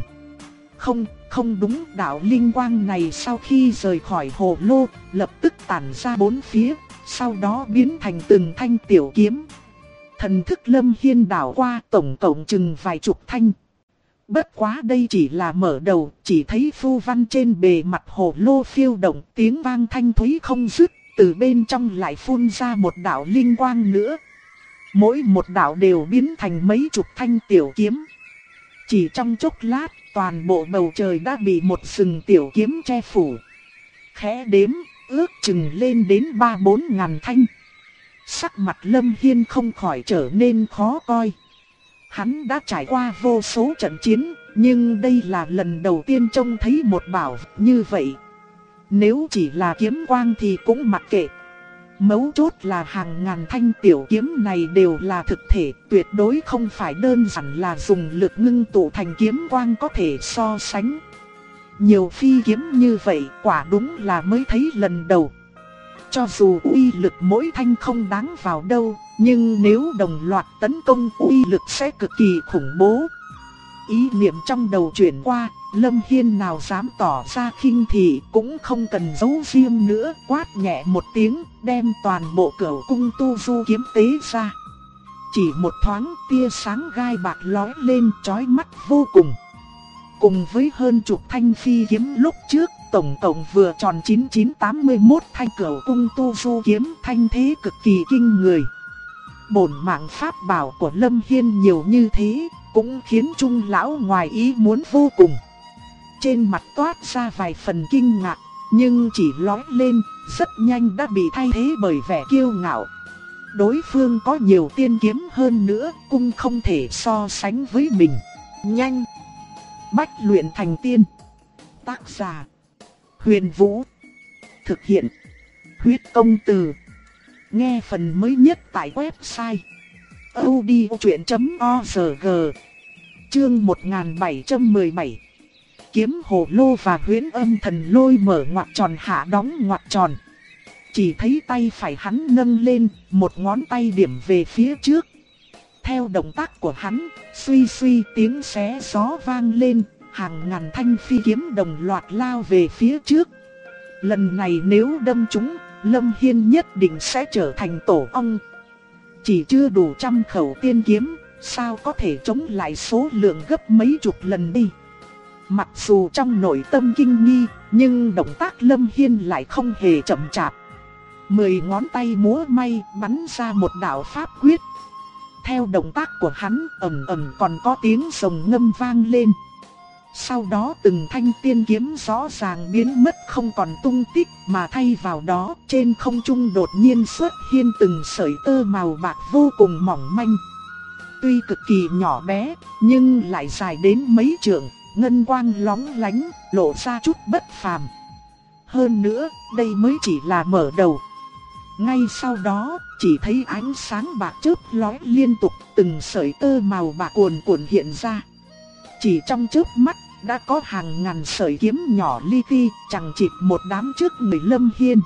Không đúng, đạo linh quang này sau khi rời khỏi hồ lô, lập tức tản ra bốn phía, sau đó biến thành từng thanh tiểu kiếm. Thần thức Lâm Hiên đảo qua, tổng cộng chừng vài chục thanh. Bất quá đây chỉ là mở đầu, chỉ thấy phù văn trên bề mặt hồ lô phiêu động, tiếng vang thanh thúy không dứt, từ bên trong lại phun ra một đạo linh quang nữa. Mỗi một đạo đều biến thành mấy chục thanh tiểu kiếm. Chỉ trong chốc lát, toàn bộ bầu trời đã bị một rừng tiểu kiếm che phủ. Khẽ đếm, ước chừng lên đến 3-4 ngàn thanh. Sắc mặt Lâm Hiên không khỏi trở nên khó coi. Hắn đã trải qua vô số trận chiến, nhưng đây là lần đầu tiên trông thấy một bảo vật như vậy. Nếu chỉ là kiếm quang thì cũng mặc kệ. Mấu chốt là hàng ngàn thanh tiểu kiếm này đều là thực thể, tuyệt đối không phải đơn giản là dùng lực ngưng tụ thành kiếm quang có thể so sánh. Nhiều phi kiếm như vậy quả đúng là mới thấy lần đầu. Cho dù uy lực mỗi thanh không đáng vào đâu, nhưng nếu đồng loạt tấn công uy lực sẽ cực kỳ khủng bố. Ý niệm trong đầu chuyển qua, Lâm Hiên nào dám tỏ ra khinh thị, cũng không cần giấu riêng nữa, quát nhẹ một tiếng, đem toàn bộ cửu cung tu du kiếm tế ra. Chỉ một thoáng tia sáng gai bạc lóe lên chói mắt vô cùng. Cùng với hơn chục thanh phi kiếm lúc trước, tổng cộng vừa tròn 9981 thanh cửu cung tu du kiếm, thanh thế cực kỳ kinh người. Bổn mạng pháp bảo của Lâm Hiên nhiều như thế, cũng khiến Trung lão ngoài ý muốn vô cùng. Trên mặt toát ra vài phần kinh ngạc, nhưng chỉ lóe lên, rất nhanh đã bị thay thế bởi vẻ kiêu ngạo. Đối phương có nhiều tiên kiếm hơn nữa, cũng không thể so sánh với mình. Nhanh! Bách luyện thành tiên. Tác giả: Huyền Vũ. Thực hiện: Huyết Công Từ. Nghe phần mới nhất tại website audiochuyện.org. Chương 1717. Kiếm hồ lô và huyễn âm thần lôi mở ngoặc tròn hạ đóng ngoặc tròn. Chỉ thấy tay phải hắn nâng lên, một ngón tay điểm về phía trước. Theo động tác của hắn, suy suy tiếng xé gió vang lên, hàng ngàn thanh phi kiếm đồng loạt lao về phía trước. Lần này nếu đâm trúng, Lâm Hiên nhất định sẽ trở thành tổ ong. Chỉ chưa đủ 100 khẩu tiên kiếm, sao có thể chống lại số lượng gấp mấy chục lần đi. Mặc dù trong nội tâm kinh nghi, nhưng động tác Lâm Hiên lại không hề chậm chạp. 10 ngón tay múa may bắn ra một đạo pháp quyết. Theo động tác của hắn, ầm ầm còn có tiếng rồng ngâm vang lên. Sau đó từng thanh tiên kiếm rõ ràng biến mất không còn tung tích, mà thay vào đó trên không trung đột nhiên xuất hiện từng sợi tơ màu bạc vô cùng mỏng manh. Tuy cực kỳ nhỏ bé, nhưng lại dài đến mấy trượng, ngân quang lóng lánh, lộ ra chút bất phàm. Hơn nữa, đây mới chỉ là mở đầu. Ngay sau đó, chỉ thấy ánh sáng bạc chớp lóe liên tục, từng sợi tơ màu bạc cuồn cuộn hiện ra. Chỉ trong chớp mắt, đã có hàng ngàn sợi kiếm nhỏ li ti chằng chịt một đám trước người Lâm Hiên.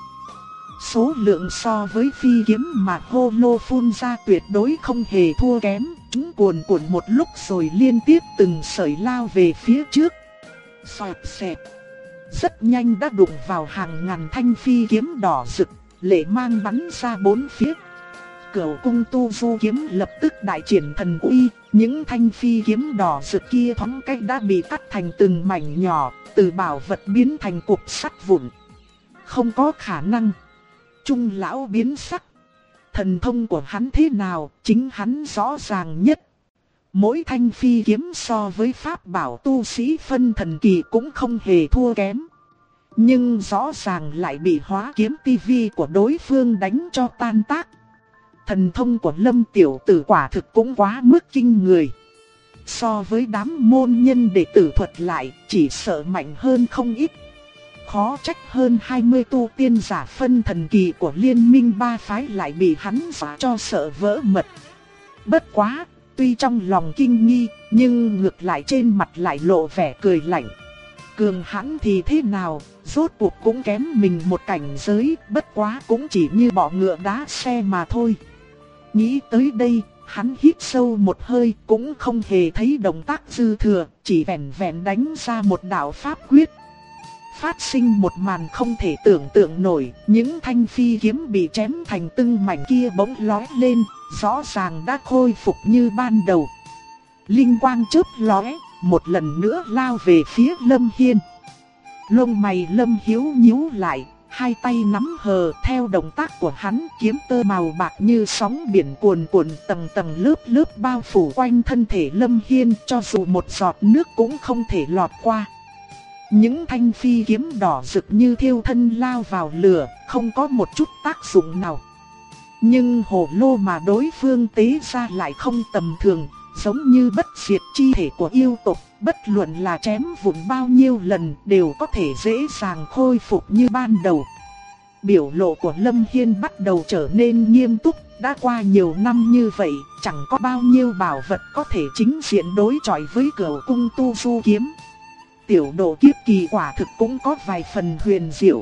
Số lượng so với phi kiếm mà hô lô phun ra tuyệt đối không hề thua kém, chúng cuồn cuộn một lúc rồi liên tiếp từng sợi lao về phía trước. Xoẹt xẹt. Rất nhanh đã đụng vào hàng ngàn thanh phi kiếm đỏ rực, lệ mang bắn ra bốn phía. Cửu cung tu du kiếm lập tức đại triển thần uy, những thanh phi kiếm đỏ rực kia thoáng cách đã bị cắt thành từng mảnh nhỏ, từ bảo vật biến thành cục sắt vụn. Không có khả năng. Trung lão biến sắc. Thần thông của hắn thế nào, chính hắn rõ ràng nhất. Mỗi thanh phi kiếm so với pháp bảo tu sĩ phân thần kỳ cũng không hề thua kém. Nhưng rõ ràng lại bị hóa kiếm tivi của đối phương đánh cho tan tác. Thần thông của Lâm tiểu tử quả thực cũng quá mức kinh người. So với đám môn nhân đệ tử thuật lại, chỉ sợ mạnh hơn không ít. Khó trách hơn 20 tu tiên giả phân thần kỳ của liên minh ba phái lại bị hắn dọa cho sợ vỡ mật. Bất quá, tuy trong lòng kinh nghi, nhưng ngược lại trên mặt lại lộ vẻ cười lạnh. Cường hãn thì thế nào, rốt cuộc cũng kém mình một cảnh giới, bất quá cũng chỉ như bọ ngựa đá xe mà thôi. Nghĩ tới đây, hắn hít sâu một hơi, cũng không hề thấy động tác dư thừa, chỉ vẹn vẹn đánh ra một đạo pháp quyết. Phát sinh một màn không thể tưởng tượng nổi, những thanh phi kiếm bị chém thành từng mảnh kia bỗng lóe lên, rõ ràng đã khôi phục như ban đầu. Linh quang chớp lóe, một lần nữa lao về phía Lâm Hiên. Lông mày Lâm Hiếu nhíu lại, hai tay nắm hờ, theo động tác của hắn, kiếm tơ màu bạc như sóng biển cuồn cuộn tầng tầng lớp lớp bao phủ quanh thân thể Lâm Hiên, cho dù một giọt nước cũng không thể lọt qua. Những thanh phi kiếm đỏ rực như thiêu thân lao vào lửa, không có một chút tác dụng nào. Nhưng hồ lô mà đối phương tế ra lại không tầm thường, giống như bất diệt chi thể của yêu tộc, bất luận là chém vụn bao nhiêu lần đều có thể dễ dàng khôi phục như ban đầu. Biểu lộ của Lâm Hiên bắt đầu trở nên nghiêm túc, đã qua nhiều năm như vậy, chẳng có bao nhiêu bảo vật có thể chính diện đối chọi với Cửu cung tu du kiếm. Tiểu độ kiếp kỳ quả thực cũng có vài phần huyền diệu.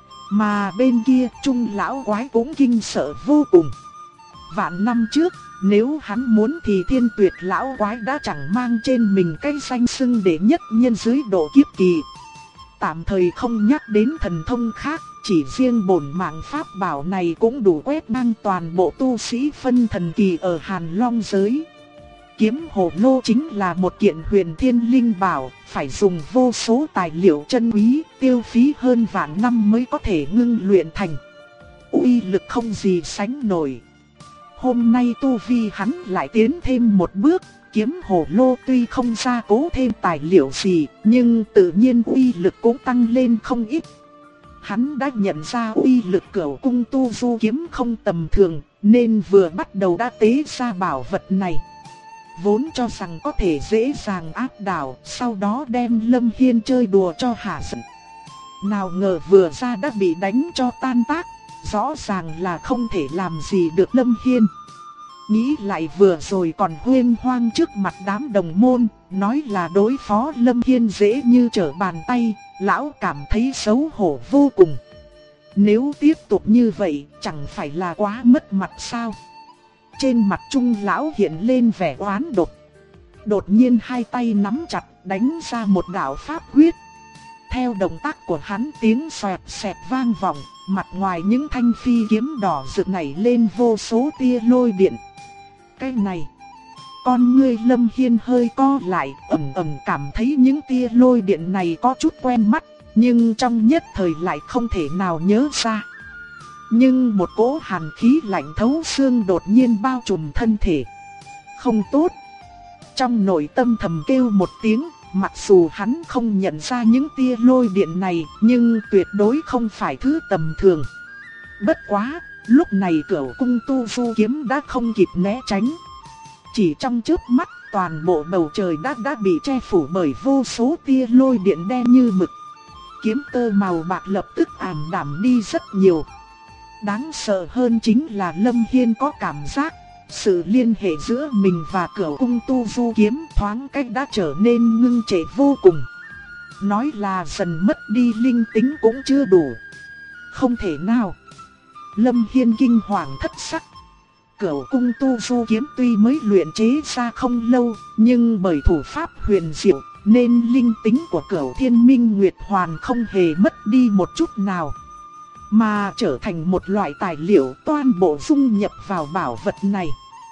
Mà bên kia Trung lão quái cũng kinh sợ vô cùng. Vạn năm trước, nếu hắn muốn thì Thiên Tuyệt lão quái đã chẳng mang trên mình cái danh xưng đệ nhất nhân dưới độ kiếp kỳ. Tạm thời không nhắc đến thần thông khác, chỉ riêng bổn mạng pháp bảo này cũng đủ quét ngang toàn bộ tu sĩ phân thần kỳ ở Hàn Long giới. Kiếm hồ lô chính là một kiện huyền thiên linh bảo, phải dùng vô số tài liệu chân quý, tiêu phí hơn vạn năm mới có thể ngưng luyện thành. Uy lực không gì sánh nổi. Hôm nay tu vi hắn lại tiến thêm một bước, kiếm hồ lô tuy không gia cố thêm tài liệu gì, nhưng tự nhiên uy lực cũng tăng lên không ít. Hắn đã nhận ra uy lực Cửu cung tu du kiếm không tầm thường, nên vừa bắt đầu đã tế ra bảo vật này. Vốn cho rằng có thể dễ dàng áp đảo, sau đó đem Lâm Hiên chơi đùa cho hả giận. Nào ngờ vừa ra đã bị đánh cho tan tác, rõ ràng là không thể làm gì được Lâm Hiên. Nghĩ lại vừa rồi còn huyên hoang trước mặt đám đồng môn, nói là đối phó Lâm Hiên dễ như trở bàn tay, lão cảm thấy xấu hổ vô cùng. Nếu tiếp tục như vậy, chẳng phải là quá mất mặt sao? Trên mặt Trung lão hiện lên vẻ oán độc. Đột nhiên hai tay nắm chặt, đánh ra một đạo pháp quyết. Theo động tác của hắn, tiếng xoẹt xẹt vang vọng, mặt ngoài những thanh phi kiếm đỏ rực nảy lên vô số tia lôi điện. Cái này, con ngươi Lâm Hiên hơi co lại, ầm ầm cảm thấy những tia lôi điện này có chút quen mắt, nhưng trong nhất thời lại không thể nào nhớ ra. Nhưng một cỗ hàn khí lạnh thấu xương đột nhiên bao trùm thân thể. Không tốt. Trong nội tâm thầm kêu một tiếng, Mặc dù hắn không nhận ra những tia lôi điện này, nhưng tuyệt đối không phải thứ tầm thường. Bất quá, lúc này Cửu Cung Tu Du Kiếm đã không kịp né tránh. Chỉ trong chớp mắt, toàn bộ bầu trời đã bị che phủ bởi vô số tia lôi điện đen như mực. Kiếm tơ màu bạc lập tức ảm đạm đi rất nhiều. Đáng sợ hơn chính là Lâm Hiên có cảm giác sự liên hệ giữa mình và Cửu Cung Tu Du Kiếm thoáng cách đã trở nên ngưng trệ vô cùng. Nói là dần mất đi linh tính cũng chưa đủ. Không thể nào. Lâm Hiên kinh hoàng thất sắc. Cửu Cung Tu Du Kiếm tuy mới luyện chế ra không lâu, nhưng bởi thủ pháp huyền diệu nên linh tính của Cửu Thiên Minh Nguyệt Hoàn không hề mất đi một chút nào, mà trở thành một loại tài liệu toàn bộ dung nhập vào bảo vật này.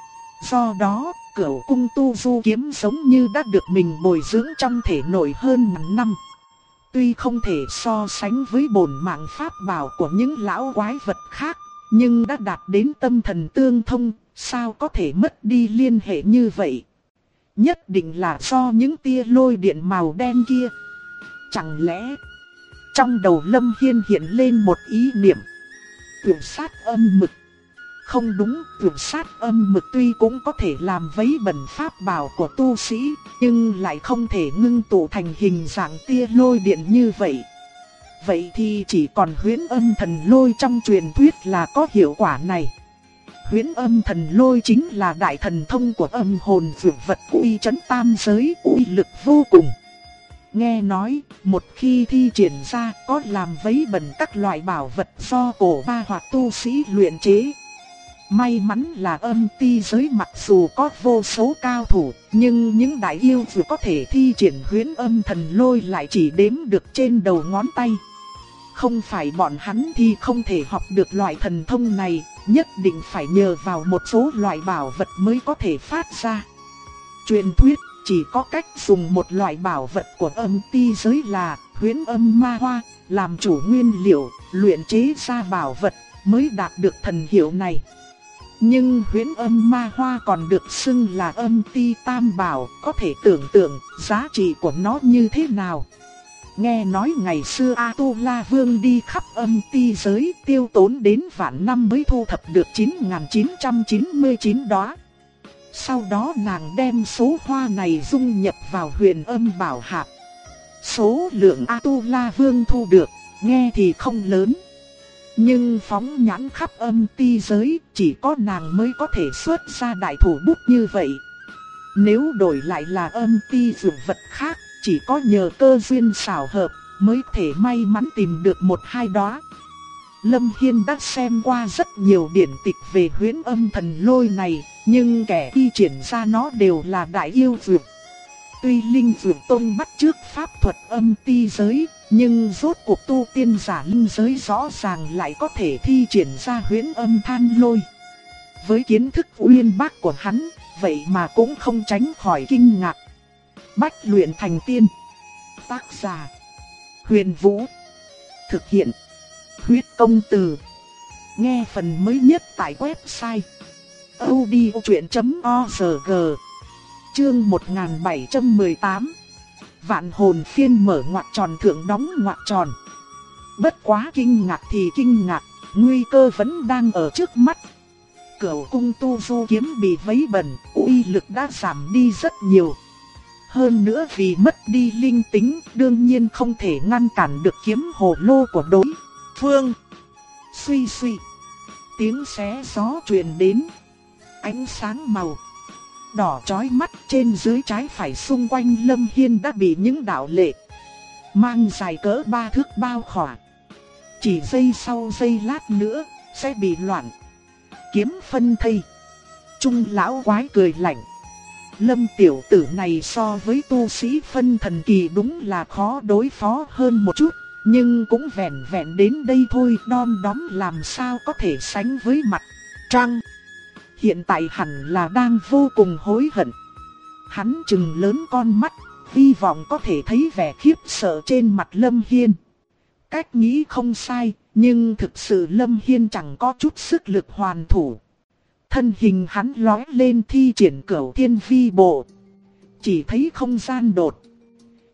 Do đó, Cửu Cung Tu Du Kiếm giống như đã được mình bồi dưỡng trong thể nội hơn ngàn năm. Tuy không thể so sánh với bổn mạng pháp bảo của những lão quái vật khác, nhưng đã đạt đến tâm thần tương thông, sao có thể mất đi liên hệ như vậy? Nhất định là do những tia lôi điện màu đen kia. Chẳng lẽ... Trong đầu Lâm Hiên hiện lên một ý niệm. Tuyệt sát âm mực. Không đúng, tuyệt sát âm mực tuy cũng có thể làm vấy bẩn pháp bảo của tu sĩ, nhưng lại không thể ngưng tụ thành hình dạng tia lôi điện như vậy. Vậy thì chỉ còn huyễn âm thần lôi trong truyền thuyết là có hiệu quả này. Huyễn âm thần lôi chính là đại thần thông của âm hồn vượt vật uy chấn tam giới, uy lực vô cùng. Nghe nói, một khi thi triển ra có làm vấy bẩn các loại bảo vật do cổ ma hoặc tu sĩ luyện chế. May mắn là âm ti giới mặc dù có vô số cao thủ, nhưng những đại yêu dù có thể thi triển huyễn âm thần lôi lại chỉ đếm được trên đầu ngón tay. Không phải bọn hắn thì không thể học được loại thần thông này, nhất định phải nhờ vào một số loại bảo vật mới có thể phát ra. Truyền thuyết chỉ có cách dùng một loại bảo vật của âm ti giới là huyễn âm ma hoa, làm chủ nguyên liệu, luyện chế ra bảo vật mới đạt được thần hiệu này. Nhưng huyễn âm ma hoa còn được xưng là âm ti tam bảo, có thể tưởng tượng giá trị của nó như thế nào. Nghe nói ngày xưa A-tu-la vương đi khắp âm ti giới tiêu tốn đến vạn năm mới thu thập được 9.999 đóa. Sau đó nàng đem số hoa này dung nhập vào huyền âm bảo hạp. Số lượng A-tu-la vương thu được, nghe thì không lớn. Nhưng phóng nhãn khắp âm ti giới, chỉ có nàng mới có thể xuất ra đại thủ bút như vậy. Nếu đổi lại là âm ti dược vật khác, chỉ có nhờ cơ duyên xảo hợp mới thể may mắn tìm được một hai đóa. Lâm Hiên đã xem qua rất nhiều điển tịch về huyễn âm thần lôi này, nhưng kẻ thi triển ra nó đều là đại yêu dược. Tuy Linh Dược Tông bắt chước pháp thuật âm ti giới, nhưng rốt cuộc tu tiên giả linh giới rõ ràng lại có thể thi triển ra huyễn âm than lôi. Với kiến thức uyên bác của hắn, vậy mà cũng không tránh khỏi kinh ngạc. Bách luyện thành tiên. Tác giả: Huyền Vũ. Thực hiện: Huyết Công Từ. Nghe phần mới nhất tại website audiochuyen.org. Chương 1718. Vạn hồn phiên mở ngoặc tròn thượng đóng ngoặc tròn. Bất quá kinh ngạc thì kinh ngạc, nguy cơ vẫn đang ở trước mắt. Cửu Cung Tu Du Kiếm bị vấy bẩn, uy lực đã giảm đi rất nhiều. Hơn nữa vì mất đi linh tính, đương nhiên không thể ngăn cản được kiếm hồ lô của đối phương. Suy suy, tiếng xé gió truyền đến. Ánh sáng màu đỏ chói mắt trên dưới trái phải xung quanh Lâm Hiên đã bị những đạo lệ mang dài cỡ 3 thước bao khỏa. Chỉ giây sau giây lát nữa sẽ bị loạn kiếm phân thây. Trung lão quái cười lạnh. Lâm tiểu tử này so với tu sĩ phân thần kỳ đúng là khó đối phó hơn một chút, nhưng cũng vẹn vẹn đến đây thôi, đom đóm làm sao có thể sánh với mặt trăng. Hiện tại hẳn là đang vô cùng hối hận. Hắn trừng lớn con mắt, hy vọng có thể thấy vẻ khiếp sợ trên mặt Lâm Hiên. Cách nghĩ không sai, nhưng thực sự Lâm Hiên chẳng có chút sức lực hoàn thủ. Thân hình hắn lói lên thi triển Cửu Thiên Vi Bộ. Chỉ thấy không gian đột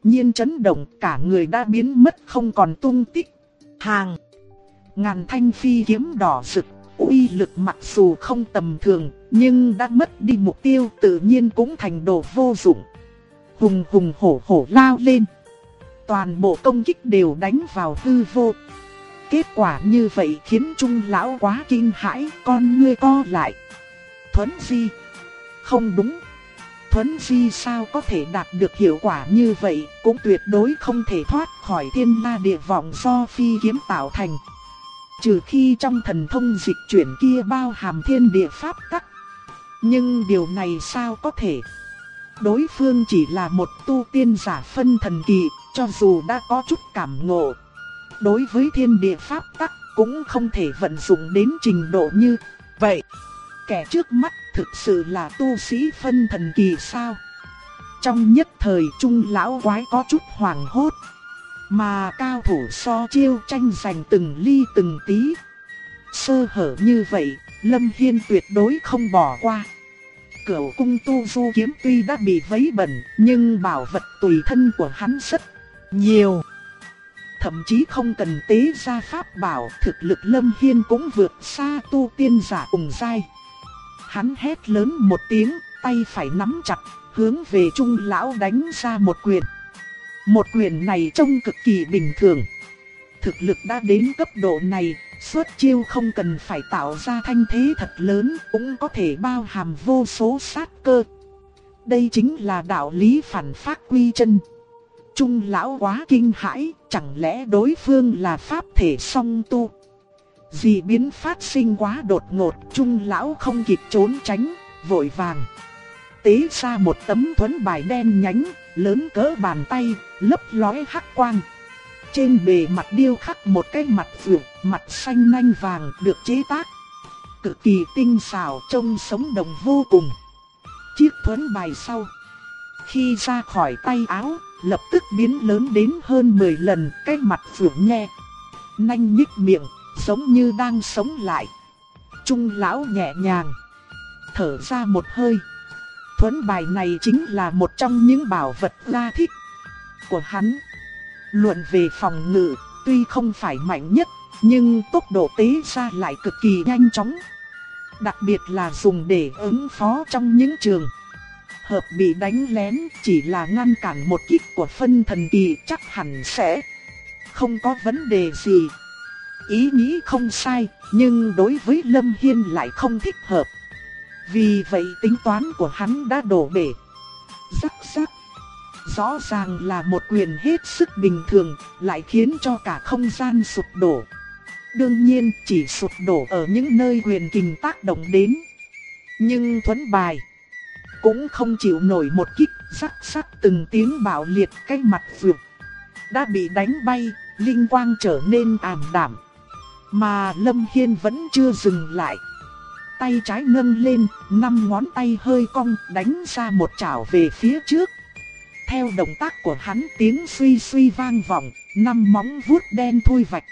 nhiên chấn động, cả người đã biến mất không còn tung tích. Hàng ngàn thanh phi kiếm đỏ rực, uy lực mặc dù không tầm thường, nhưng đã mất đi mục tiêu tự nhiên cũng thành đồ vô dụng. Hùng hùng hổ hổ lao lên. Toàn bộ công kích đều đánh vào hư vô. Kết quả như vậy khiến Trung lão quá kinh hãi, con ngươi co lại. Thuấn di? Không đúng. Thuấn di sao có thể đạt được hiệu quả như vậy, cũng tuyệt đối không thể thoát khỏi thiên la địa vọng do phi kiếm tạo thành. Trừ khi trong thần thông dịch chuyển kia bao hàm thiên địa pháp tắc. Nhưng điều này sao có thể? Đối phương chỉ là một tu tiên giả phân thần kỳ, cho dù đã có chút cảm ngộ. Đối với thiên địa pháp tắc cũng không thể vận dụng đến trình độ như vậy. Kẻ trước mắt thực sự là tu sĩ phân thần kỳ sao? Trong nhất thời Trung lão quái có chút hoảng hốt. Mà cao thủ so chiêu tranh giành từng ly từng tí. Sơ hở như vậy, Lâm Hiên tuyệt đối không bỏ qua. Cửu cung tu du kiếm tuy đã bị vấy bẩn, nhưng bảo vật tùy thân của hắn rất nhiều. Thậm chí không cần tế ra pháp bảo, thực lực Lâm Hiên cũng vượt xa tu tiên giả cùng giai. Hắn hét lớn một tiếng, tay phải nắm chặt, hướng về Trung lão đánh ra một quyền. Một quyền này trông cực kỳ bình thường. Thực lực đã đến cấp độ này, xuất chiêu không cần phải tạo ra thanh thế thật lớn, cũng có thể bao hàm vô số sát cơ. Đây chính là đạo lý phản phác quy chân. Trung lão quá kinh hãi, chẳng lẽ đối phương là pháp thể song tu? Dị biến phát sinh quá đột ngột, Trung lão không kịp trốn tránh, vội vàng tế ra một tấm thuẫn bài đen nhánh, lớn cỡ bàn tay, lấp lóe hắc quang. Trên bề mặt điêu khắc một cái mặt vượt, mặt xanh nanh vàng được chế tác cực kỳ tinh xảo, trông sống động vô cùng. Chiếc thuẫn bài sau khi ra khỏi tay áo, lập tức biến lớn đến hơn 10 lần, cái mặt vượt nhe nanh nhích miệng, giống như đang sống lại. Trung lão nhẹ nhàng thở ra một hơi. Thuẫn bài này chính là một trong những bảo vật gia thích của hắn. Luận về phòng ngự, tuy không phải mạnh nhất, nhưng tốc độ tế ra lại cực kỳ nhanh chóng. Đặc biệt là dùng để ứng phó trong những trường hợp bị đánh lén, chỉ là ngăn cản một kích của phân thần kỳ chắc hẳn sẽ không có vấn đề gì. Ý nghĩ không sai, nhưng đối với Lâm Hiên lại không thích hợp. Vì vậy tính toán của hắn đã đổ bể. Rắc rắc. Rõ ràng là một quyền hết sức bình thường, lại khiến cho cả không gian sụp đổ. Đương nhiên chỉ sụp đổ ở những nơi quyền kình tác động đến. Nhưng thuẫn bài cũng không chịu nổi một kích, rắc rắc từng tiếng bạo liệt, cái mặt vượt đã bị đánh bay, linh quang trở nên ảm đạm. Mà Lâm Hiên vẫn chưa dừng lại. Tay trái nâng lên, 5 ngón tay hơi cong, đánh ra một chảo về phía trước. Theo động tác của hắn, tiếng suy suy vang vọng, 5 móng vuốt đen thui vạch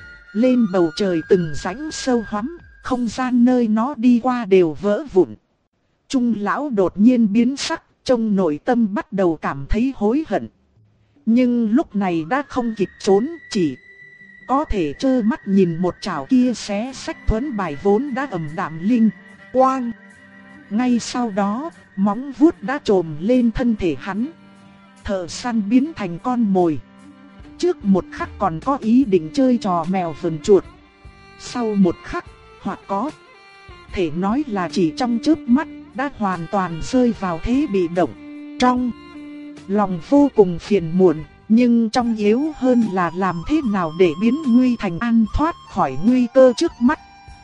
lên bầu trời từng rãnh sâu hoắm, không gian nơi nó đi qua đều vỡ vụn. Trung lão đột nhiên biến sắc, trong nội tâm bắt đầu cảm thấy hối hận. Nhưng lúc này đã không kịp trốn, chỉ có thể trơ mắt nhìn một chảo kia xé sách thuẫn bài vốn đã ầm đạm linh quang. Ngay sau đó, móng vuốt đã trồm lên thân thể hắn. Thợ săn biến thành con mồi. Trước một khắc còn có ý định chơi trò mèo vờn chuột. Sau một khắc, hoặc có thể nói là chỉ trong chớp mắt, đã hoàn toàn rơi vào thế bị động. Trong lòng vô cùng phiền muộn, nhưng trong yếu hơn là làm thế nào để biến nguy thành an, thoát khỏi nguy cơ trước mắt.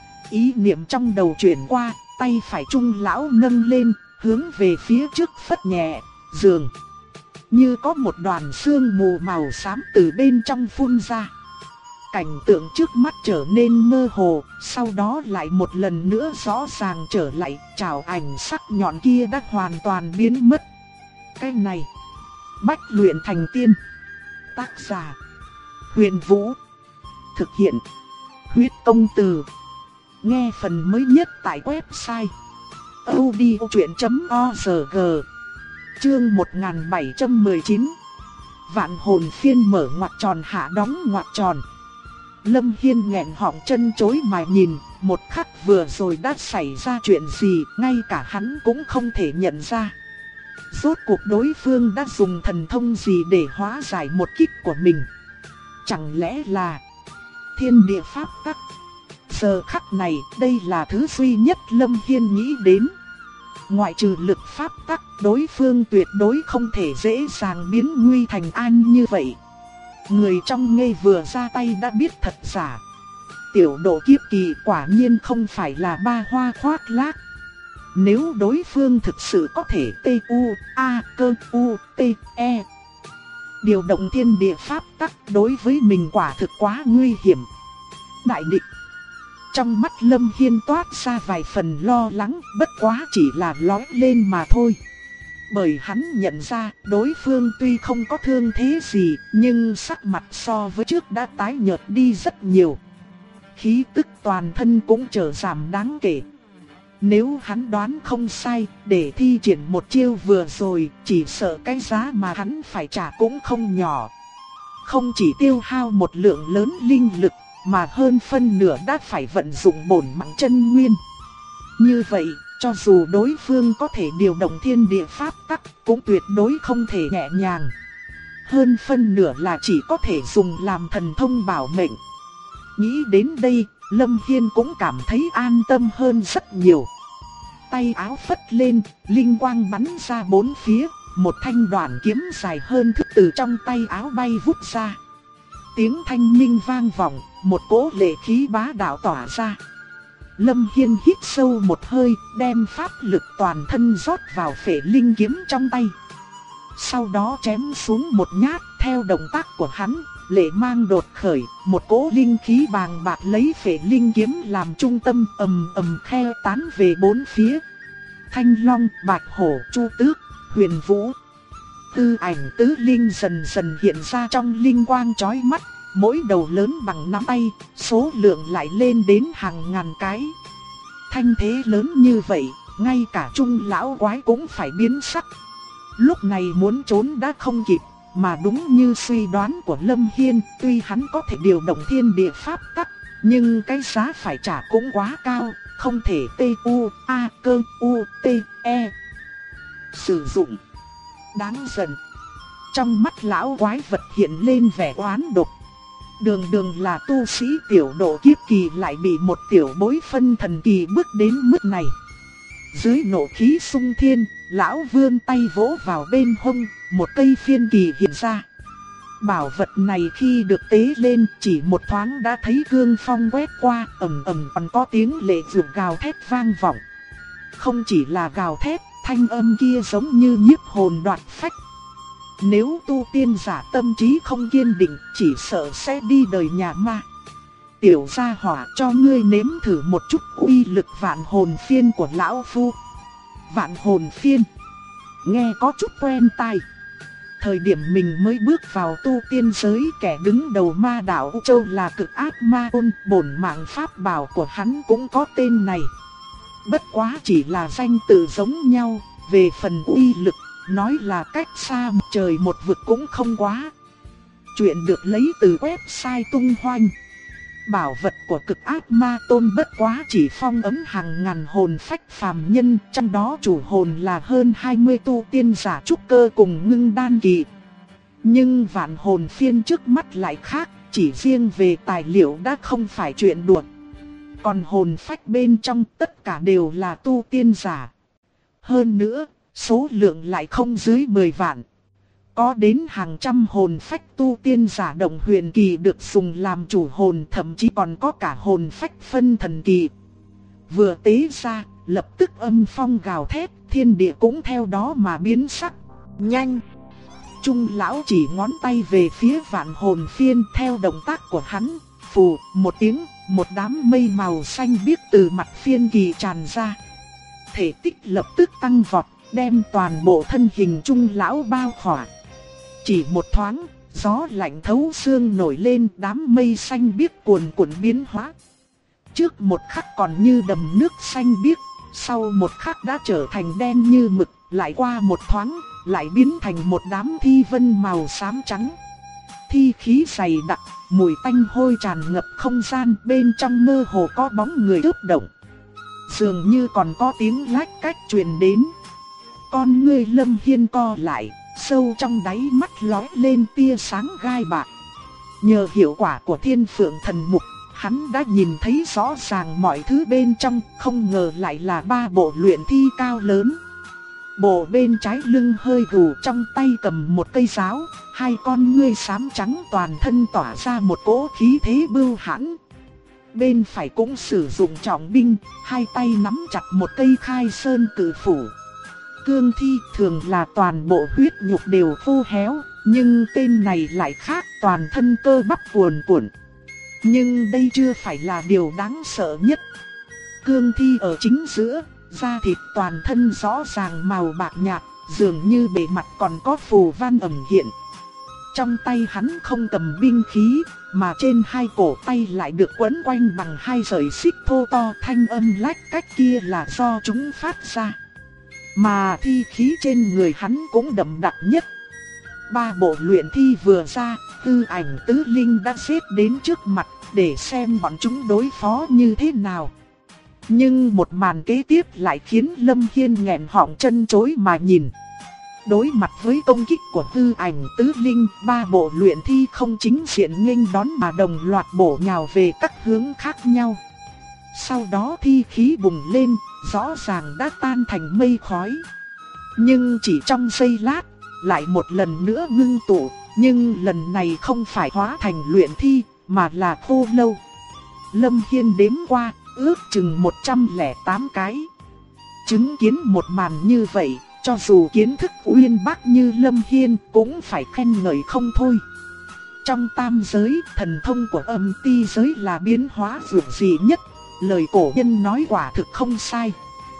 Ý niệm trong đầu chuyển qua, tay phải Trung lão nâng lên, hướng về phía trước phất nhẹ, dường như có một đoàn sương mù màu xám từ bên trong phun ra. Cảnh tượng trước mắt trở nên mơ hồ, sau đó lại một lần nữa rõ ràng trở lại, trảo ảnh sắc nhọn kia đã hoàn toàn biến mất. Cái này, bách luyện thành tiên. Tác giả, Huyền Vũ. Thực hiện, Huyết Công Từ. Nghe phần mới nhất tại website audiochuyen.org. Chương 1719. Vạn hồn phiên mở ngoặc tròn hạ đóng ngoặc tròn. Lâm Hiên nghẹn họng chân chối mà nhìn, một khắc vừa rồi đã xảy ra chuyện gì, ngay cả hắn cũng không thể nhận ra. Rốt cuộc đối phương đã dùng thần thông gì để hóa giải một kích của mình? Chẳng lẽ là thiên địa pháp tắc? Giờ khắc này, đây là thứ duy nhất Lâm Hiên nghĩ đến. Ngoại trừ lực pháp tắc, đối phương tuyệt đối không thể dễ dàng biến nguy thành an như vậy. Người trong ngây vừa ra tay đã biết thật giả. Tiểu độ kiếp kỳ quả nhiên không phải là ba hoa khoác lác. Nếu đối phương thực sự có thể T-U-A-Cơ-U-T-E điều động thiên địa pháp tắc, đối với mình quả thực quá nguy hiểm. Đại địch. Trong mắt Lâm Hiên toát ra vài phần lo lắng, bất quá chỉ là lóe lên mà thôi. Bởi hắn nhận ra đối phương tuy không có thương thế gì, nhưng sắc mặt so với trước đã tái nhợt đi rất nhiều. Khí tức toàn thân cũng trở giảm đáng kể. Nếu hắn đoán không sai, để thi triển một chiêu vừa rồi, chỉ sợ cái giá mà hắn phải trả cũng không nhỏ. Không chỉ tiêu hao một lượng lớn linh lực, mà hơn phân nửa đã phải vận dụng bổn mạng chân nguyên. Như vậy, cho dù đối phương có thể điều động thiên địa pháp tắc, cũng tuyệt đối không thể nhẹ nhàng. Hơn phân nửa là chỉ có thể dùng làm thần thông bảo mệnh. Nghĩ đến đây, Lâm Hiên cũng cảm thấy an tâm hơn rất nhiều. Tay áo phất lên, linh quang bắn ra bốn phía, một thanh đoạn kiếm dài hơn thước từ trong tay áo bay vút ra. Tiếng thanh minh vang vọng, một cỗ lệ khí bá đạo tỏa ra. Lâm Hiên hít sâu một hơi, đem pháp lực toàn thân rót vào phệ linh kiếm trong tay. Sau đó chém xuống một nhát, theo động tác của hắn, lệ mang đột khởi, một cỗ linh khí bàng bạc lấy phệ linh kiếm làm trung tâm, ầm ầm khe tán về bốn phía. Thanh long, bạch hổ, chu tước, huyền vũ, tư ảnh tứ linh dần dần hiện ra trong linh quang chói mắt. Mỗi đầu lớn bằng nắm tay, số lượng lại lên đến hàng ngàn cái. Thanh thế lớn như vậy, ngay cả Trung lão quái cũng phải biến sắc. Lúc này muốn trốn đã không kịp, mà đúng như suy đoán của Lâm Hiên, tuy hắn có thể điều động thiên địa pháp tắc, nhưng cái giá phải trả cũng quá cao, không thể T-U-A-Cơ-U-T-E sử dụng. Đáng giận. Trong mắt lão quái vật hiện lên vẻ oán độc. Đường đường là tu sĩ tiểu độ kiếp kỳ lại bị một tiểu bối phân thần kỳ bước đến mức này. Dưới nộ khí sung thiên, lão vươn tay vỗ vào bên hông, một cây phiên kỳ hiện ra. Bảo vật này khi được tế lên chỉ một thoáng đã thấy cương phong quét qua, ầm ầm còn có tiếng lệ dược gào thét vang vọng. Không chỉ là gào thét, thanh âm kia giống như nhiếp hồn đoạt phách. Nếu tu tiên giả tâm trí không kiên định, chỉ sợ sẽ đi đời nhà ma. Tiểu gia hỏa, cho ngươi nếm thử một chút uy lực vạn hồn phiên của lão phu. Vạn hồn phiên, nghe có chút quen tai. Thời điểm mình mới bước vào tu tiên giới, kẻ đứng đầu ma đạo U Châu là Cực Ác Ma Ôn, bổn mạng pháp bảo của hắn cũng có tên này. Bất quá chỉ là danh tự giống nhau, về phần uy lực, nói là cách xa một trời một vực cũng không quá. Chuyện được lấy từ website tung hoành. Bảo vật của Cực Ác Ma Tôn bất quá chỉ phong ấn hàng ngàn hồn phách phàm nhân, trong đó chủ hồn là hơn 20 tu tiên giả trúc cơ cùng ngưng đan kỳ. Nhưng vạn hồn phiên trước mắt lại khác, chỉ riêng về tài liệu đã không phải chuyện đùa. Còn hồn phách bên trong tất cả đều là tu tiên giả. Hơn nữa, số lượng lại không dưới 10 vạn. Có đến hàng trăm hồn phách tu tiên giả động huyền kỳ được dùng làm chủ hồn, thậm chí còn có cả hồn phách phân thần kỳ. Vừa tế ra, lập tức âm phong gào thét, thiên địa cũng theo đó mà biến sắc. Nhanh! Trung lão chỉ ngón tay về phía vạn hồn phiên, theo động tác của hắn, phù một tiếng, một đám mây màu xanh biếc từ mặt phiên kỳ tràn ra. Thể tích lập tức tăng vọt, đem toàn bộ thân hình Trung lão bao khỏa. Chỉ một thoáng, gió lạnh thấu xương nổi lên, đám mây xanh biếc cuồn cuộn biến hóa. Trước một khắc còn như đầm nước xanh biếc, sau một khắc đã trở thành đen như mực, lại qua một thoáng, lại biến thành một đám thi vân màu xám trắng. Thi khí dày đặc, mùi tanh hôi tràn ngập không gian, bên trong mơ hồ có bóng người chớp động. Dường như còn có tiếng lách cách truyền đến. Con ngươi Lâm Hiên co lại, sâu trong đáy mắt lóe lên tia sáng gai bạc. Nhờ hiệu quả của Thiên Phượng Thần Mục, hắn đã nhìn thấy rõ ràng mọi thứ bên trong, không ngờ lại là 3 bộ luyện thi cao lớn. Bộ bên trái lưng hơi gù, trong tay cầm một cây giáo, hai con ngươi xám trắng toàn thân tỏa ra một cỗ khí thế bưu hãn. Bên phải cũng sử dụng trọng binh, hai tay nắm chặt một cây khai sơn cử phủ. Cương thi thường là toàn bộ huyết nhục đều khô héo, nhưng tên này lại khác, toàn thân cơ bắp cuồn cuộn. Nhưng đây chưa phải là điều đáng sợ nhất. Cương thi ở chính giữa, da thịt toàn thân rõ ràng màu bạc nhạt, dường như bề mặt còn có phù văn ẩn hiện. Trong tay hắn không cầm binh khí, mà trên hai cổ tay lại được quấn quanh bằng hai sợi xích thô to, thanh âm lách cách kia là do chúng phát ra. Mà thi khí trên người hắn cũng đậm đặc nhất. 3 bộ luyện thi vừa ra, Tư Ảnh Tứ Linh đã xếp đến trước mặt để xem bọn chúng đối phó như thế nào. Nhưng một màn kế tiếp lại khiến Lâm Hiên nghẹn họng chân chối mà nhìn. Đối mặt với công kích của Tư Ảnh Tứ Linh, 3 bộ luyện thi không chính diện nghênh đón mà đồng loạt bổ nhào về các hướng khác nhau. Sau đó thi khí bùng lên, rõ ràng đã tan thành mây khói. Nhưng chỉ trong giây lát, lại một lần nữa ngưng tụ, nhưng lần này không phải hóa thành luyện thi, mà là khô lâu. Lâm Hiên đếm qua, ước chừng 108 cái. Chứng kiến một màn như vậy, cho dù kiến thức uyên bác như Lâm Hiên cũng phải khen ngợi không thôi. Trong tam giới, thần thông của âm ti giới là biến hóa vượt dị nhất. Lời cổ nhân nói quả thực không sai.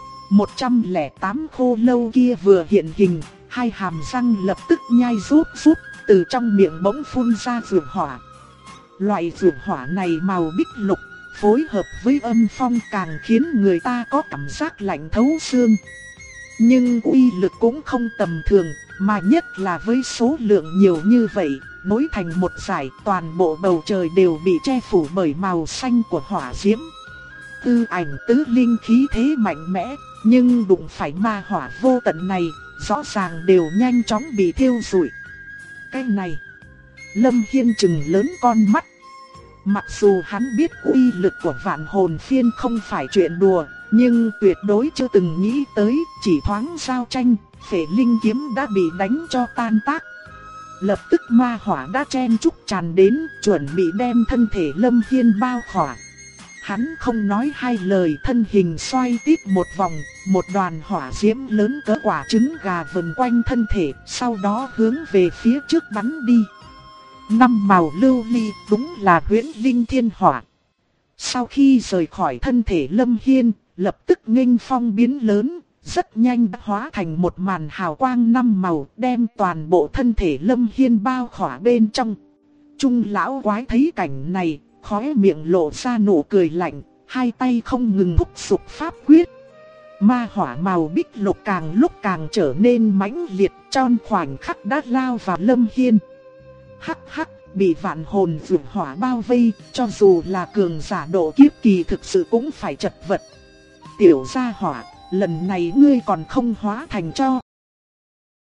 108 khô lâu kia vừa hiện hình, hai hàm răng lập tức nhai rút rút, từ trong miệng bỗng phun ra vượt hỏa. Loại vượt hỏa này màu bích lục, phối hợp với âm phong càng khiến người ta có cảm giác lạnh thấu xương. Nhưng uy lực cũng không tầm thường, mà nhất là với số lượng nhiều như vậy, nối thành một dải, toàn bộ bầu trời đều bị che phủ bởi màu xanh của hỏa diễm. Tư Ảnh Tứ Linh khí thế mạnh mẽ, nhưng đụng phải ma hỏa vô tận này, rõ ràng đều nhanh chóng bị thiêu rụi. Cái này, Lâm Hiên trừng lớn con mắt. Mặc dù hắn biết uy lực của Vạn Hồn Phiên không phải chuyện đùa, nhưng tuyệt đối chưa từng nghĩ tới, chỉ thoáng giao tranh, Phệ Linh kiếm đã bị đánh cho tan tác. Lập tức ma hỏa đã chen chúc tràn đến, chuẩn bị đem thân thể Lâm Hiên bao khỏa. Hắn không nói hai lời, thân hình xoay tít một vòng, một đoàn hỏa diễm lớn cỡ quả trứng gà vần quanh thân thể, sau đó hướng về phía trước bắn đi. 5 màu lưu ly, đúng là huyễn linh thiên hỏa. Sau khi rời khỏi thân thể Lâm Hiên, lập tức nghênh phong biến lớn, rất nhanh đã hóa thành một màn hào quang 5 màu, đem toàn bộ thân thể Lâm Hiên bao khỏa bên trong. Trung lão quái thấy cảnh này, khóe miệng lộ ra nụ cười lạnh, hai tay không ngừng thúc giục pháp quyết. Ma hỏa màu bích lục càng lúc càng trở nên mãnh liệt, trong khoảnh khắc đã lao vào Lâm Hiên. Hắc hắc, bị vạn hồn vượt hỏa bao vây, cho dù là cường giả độ kiếp kỳ thực sự cũng phải chật vật. Tiểu gia hỏa, lần này ngươi còn không hóa thành tro,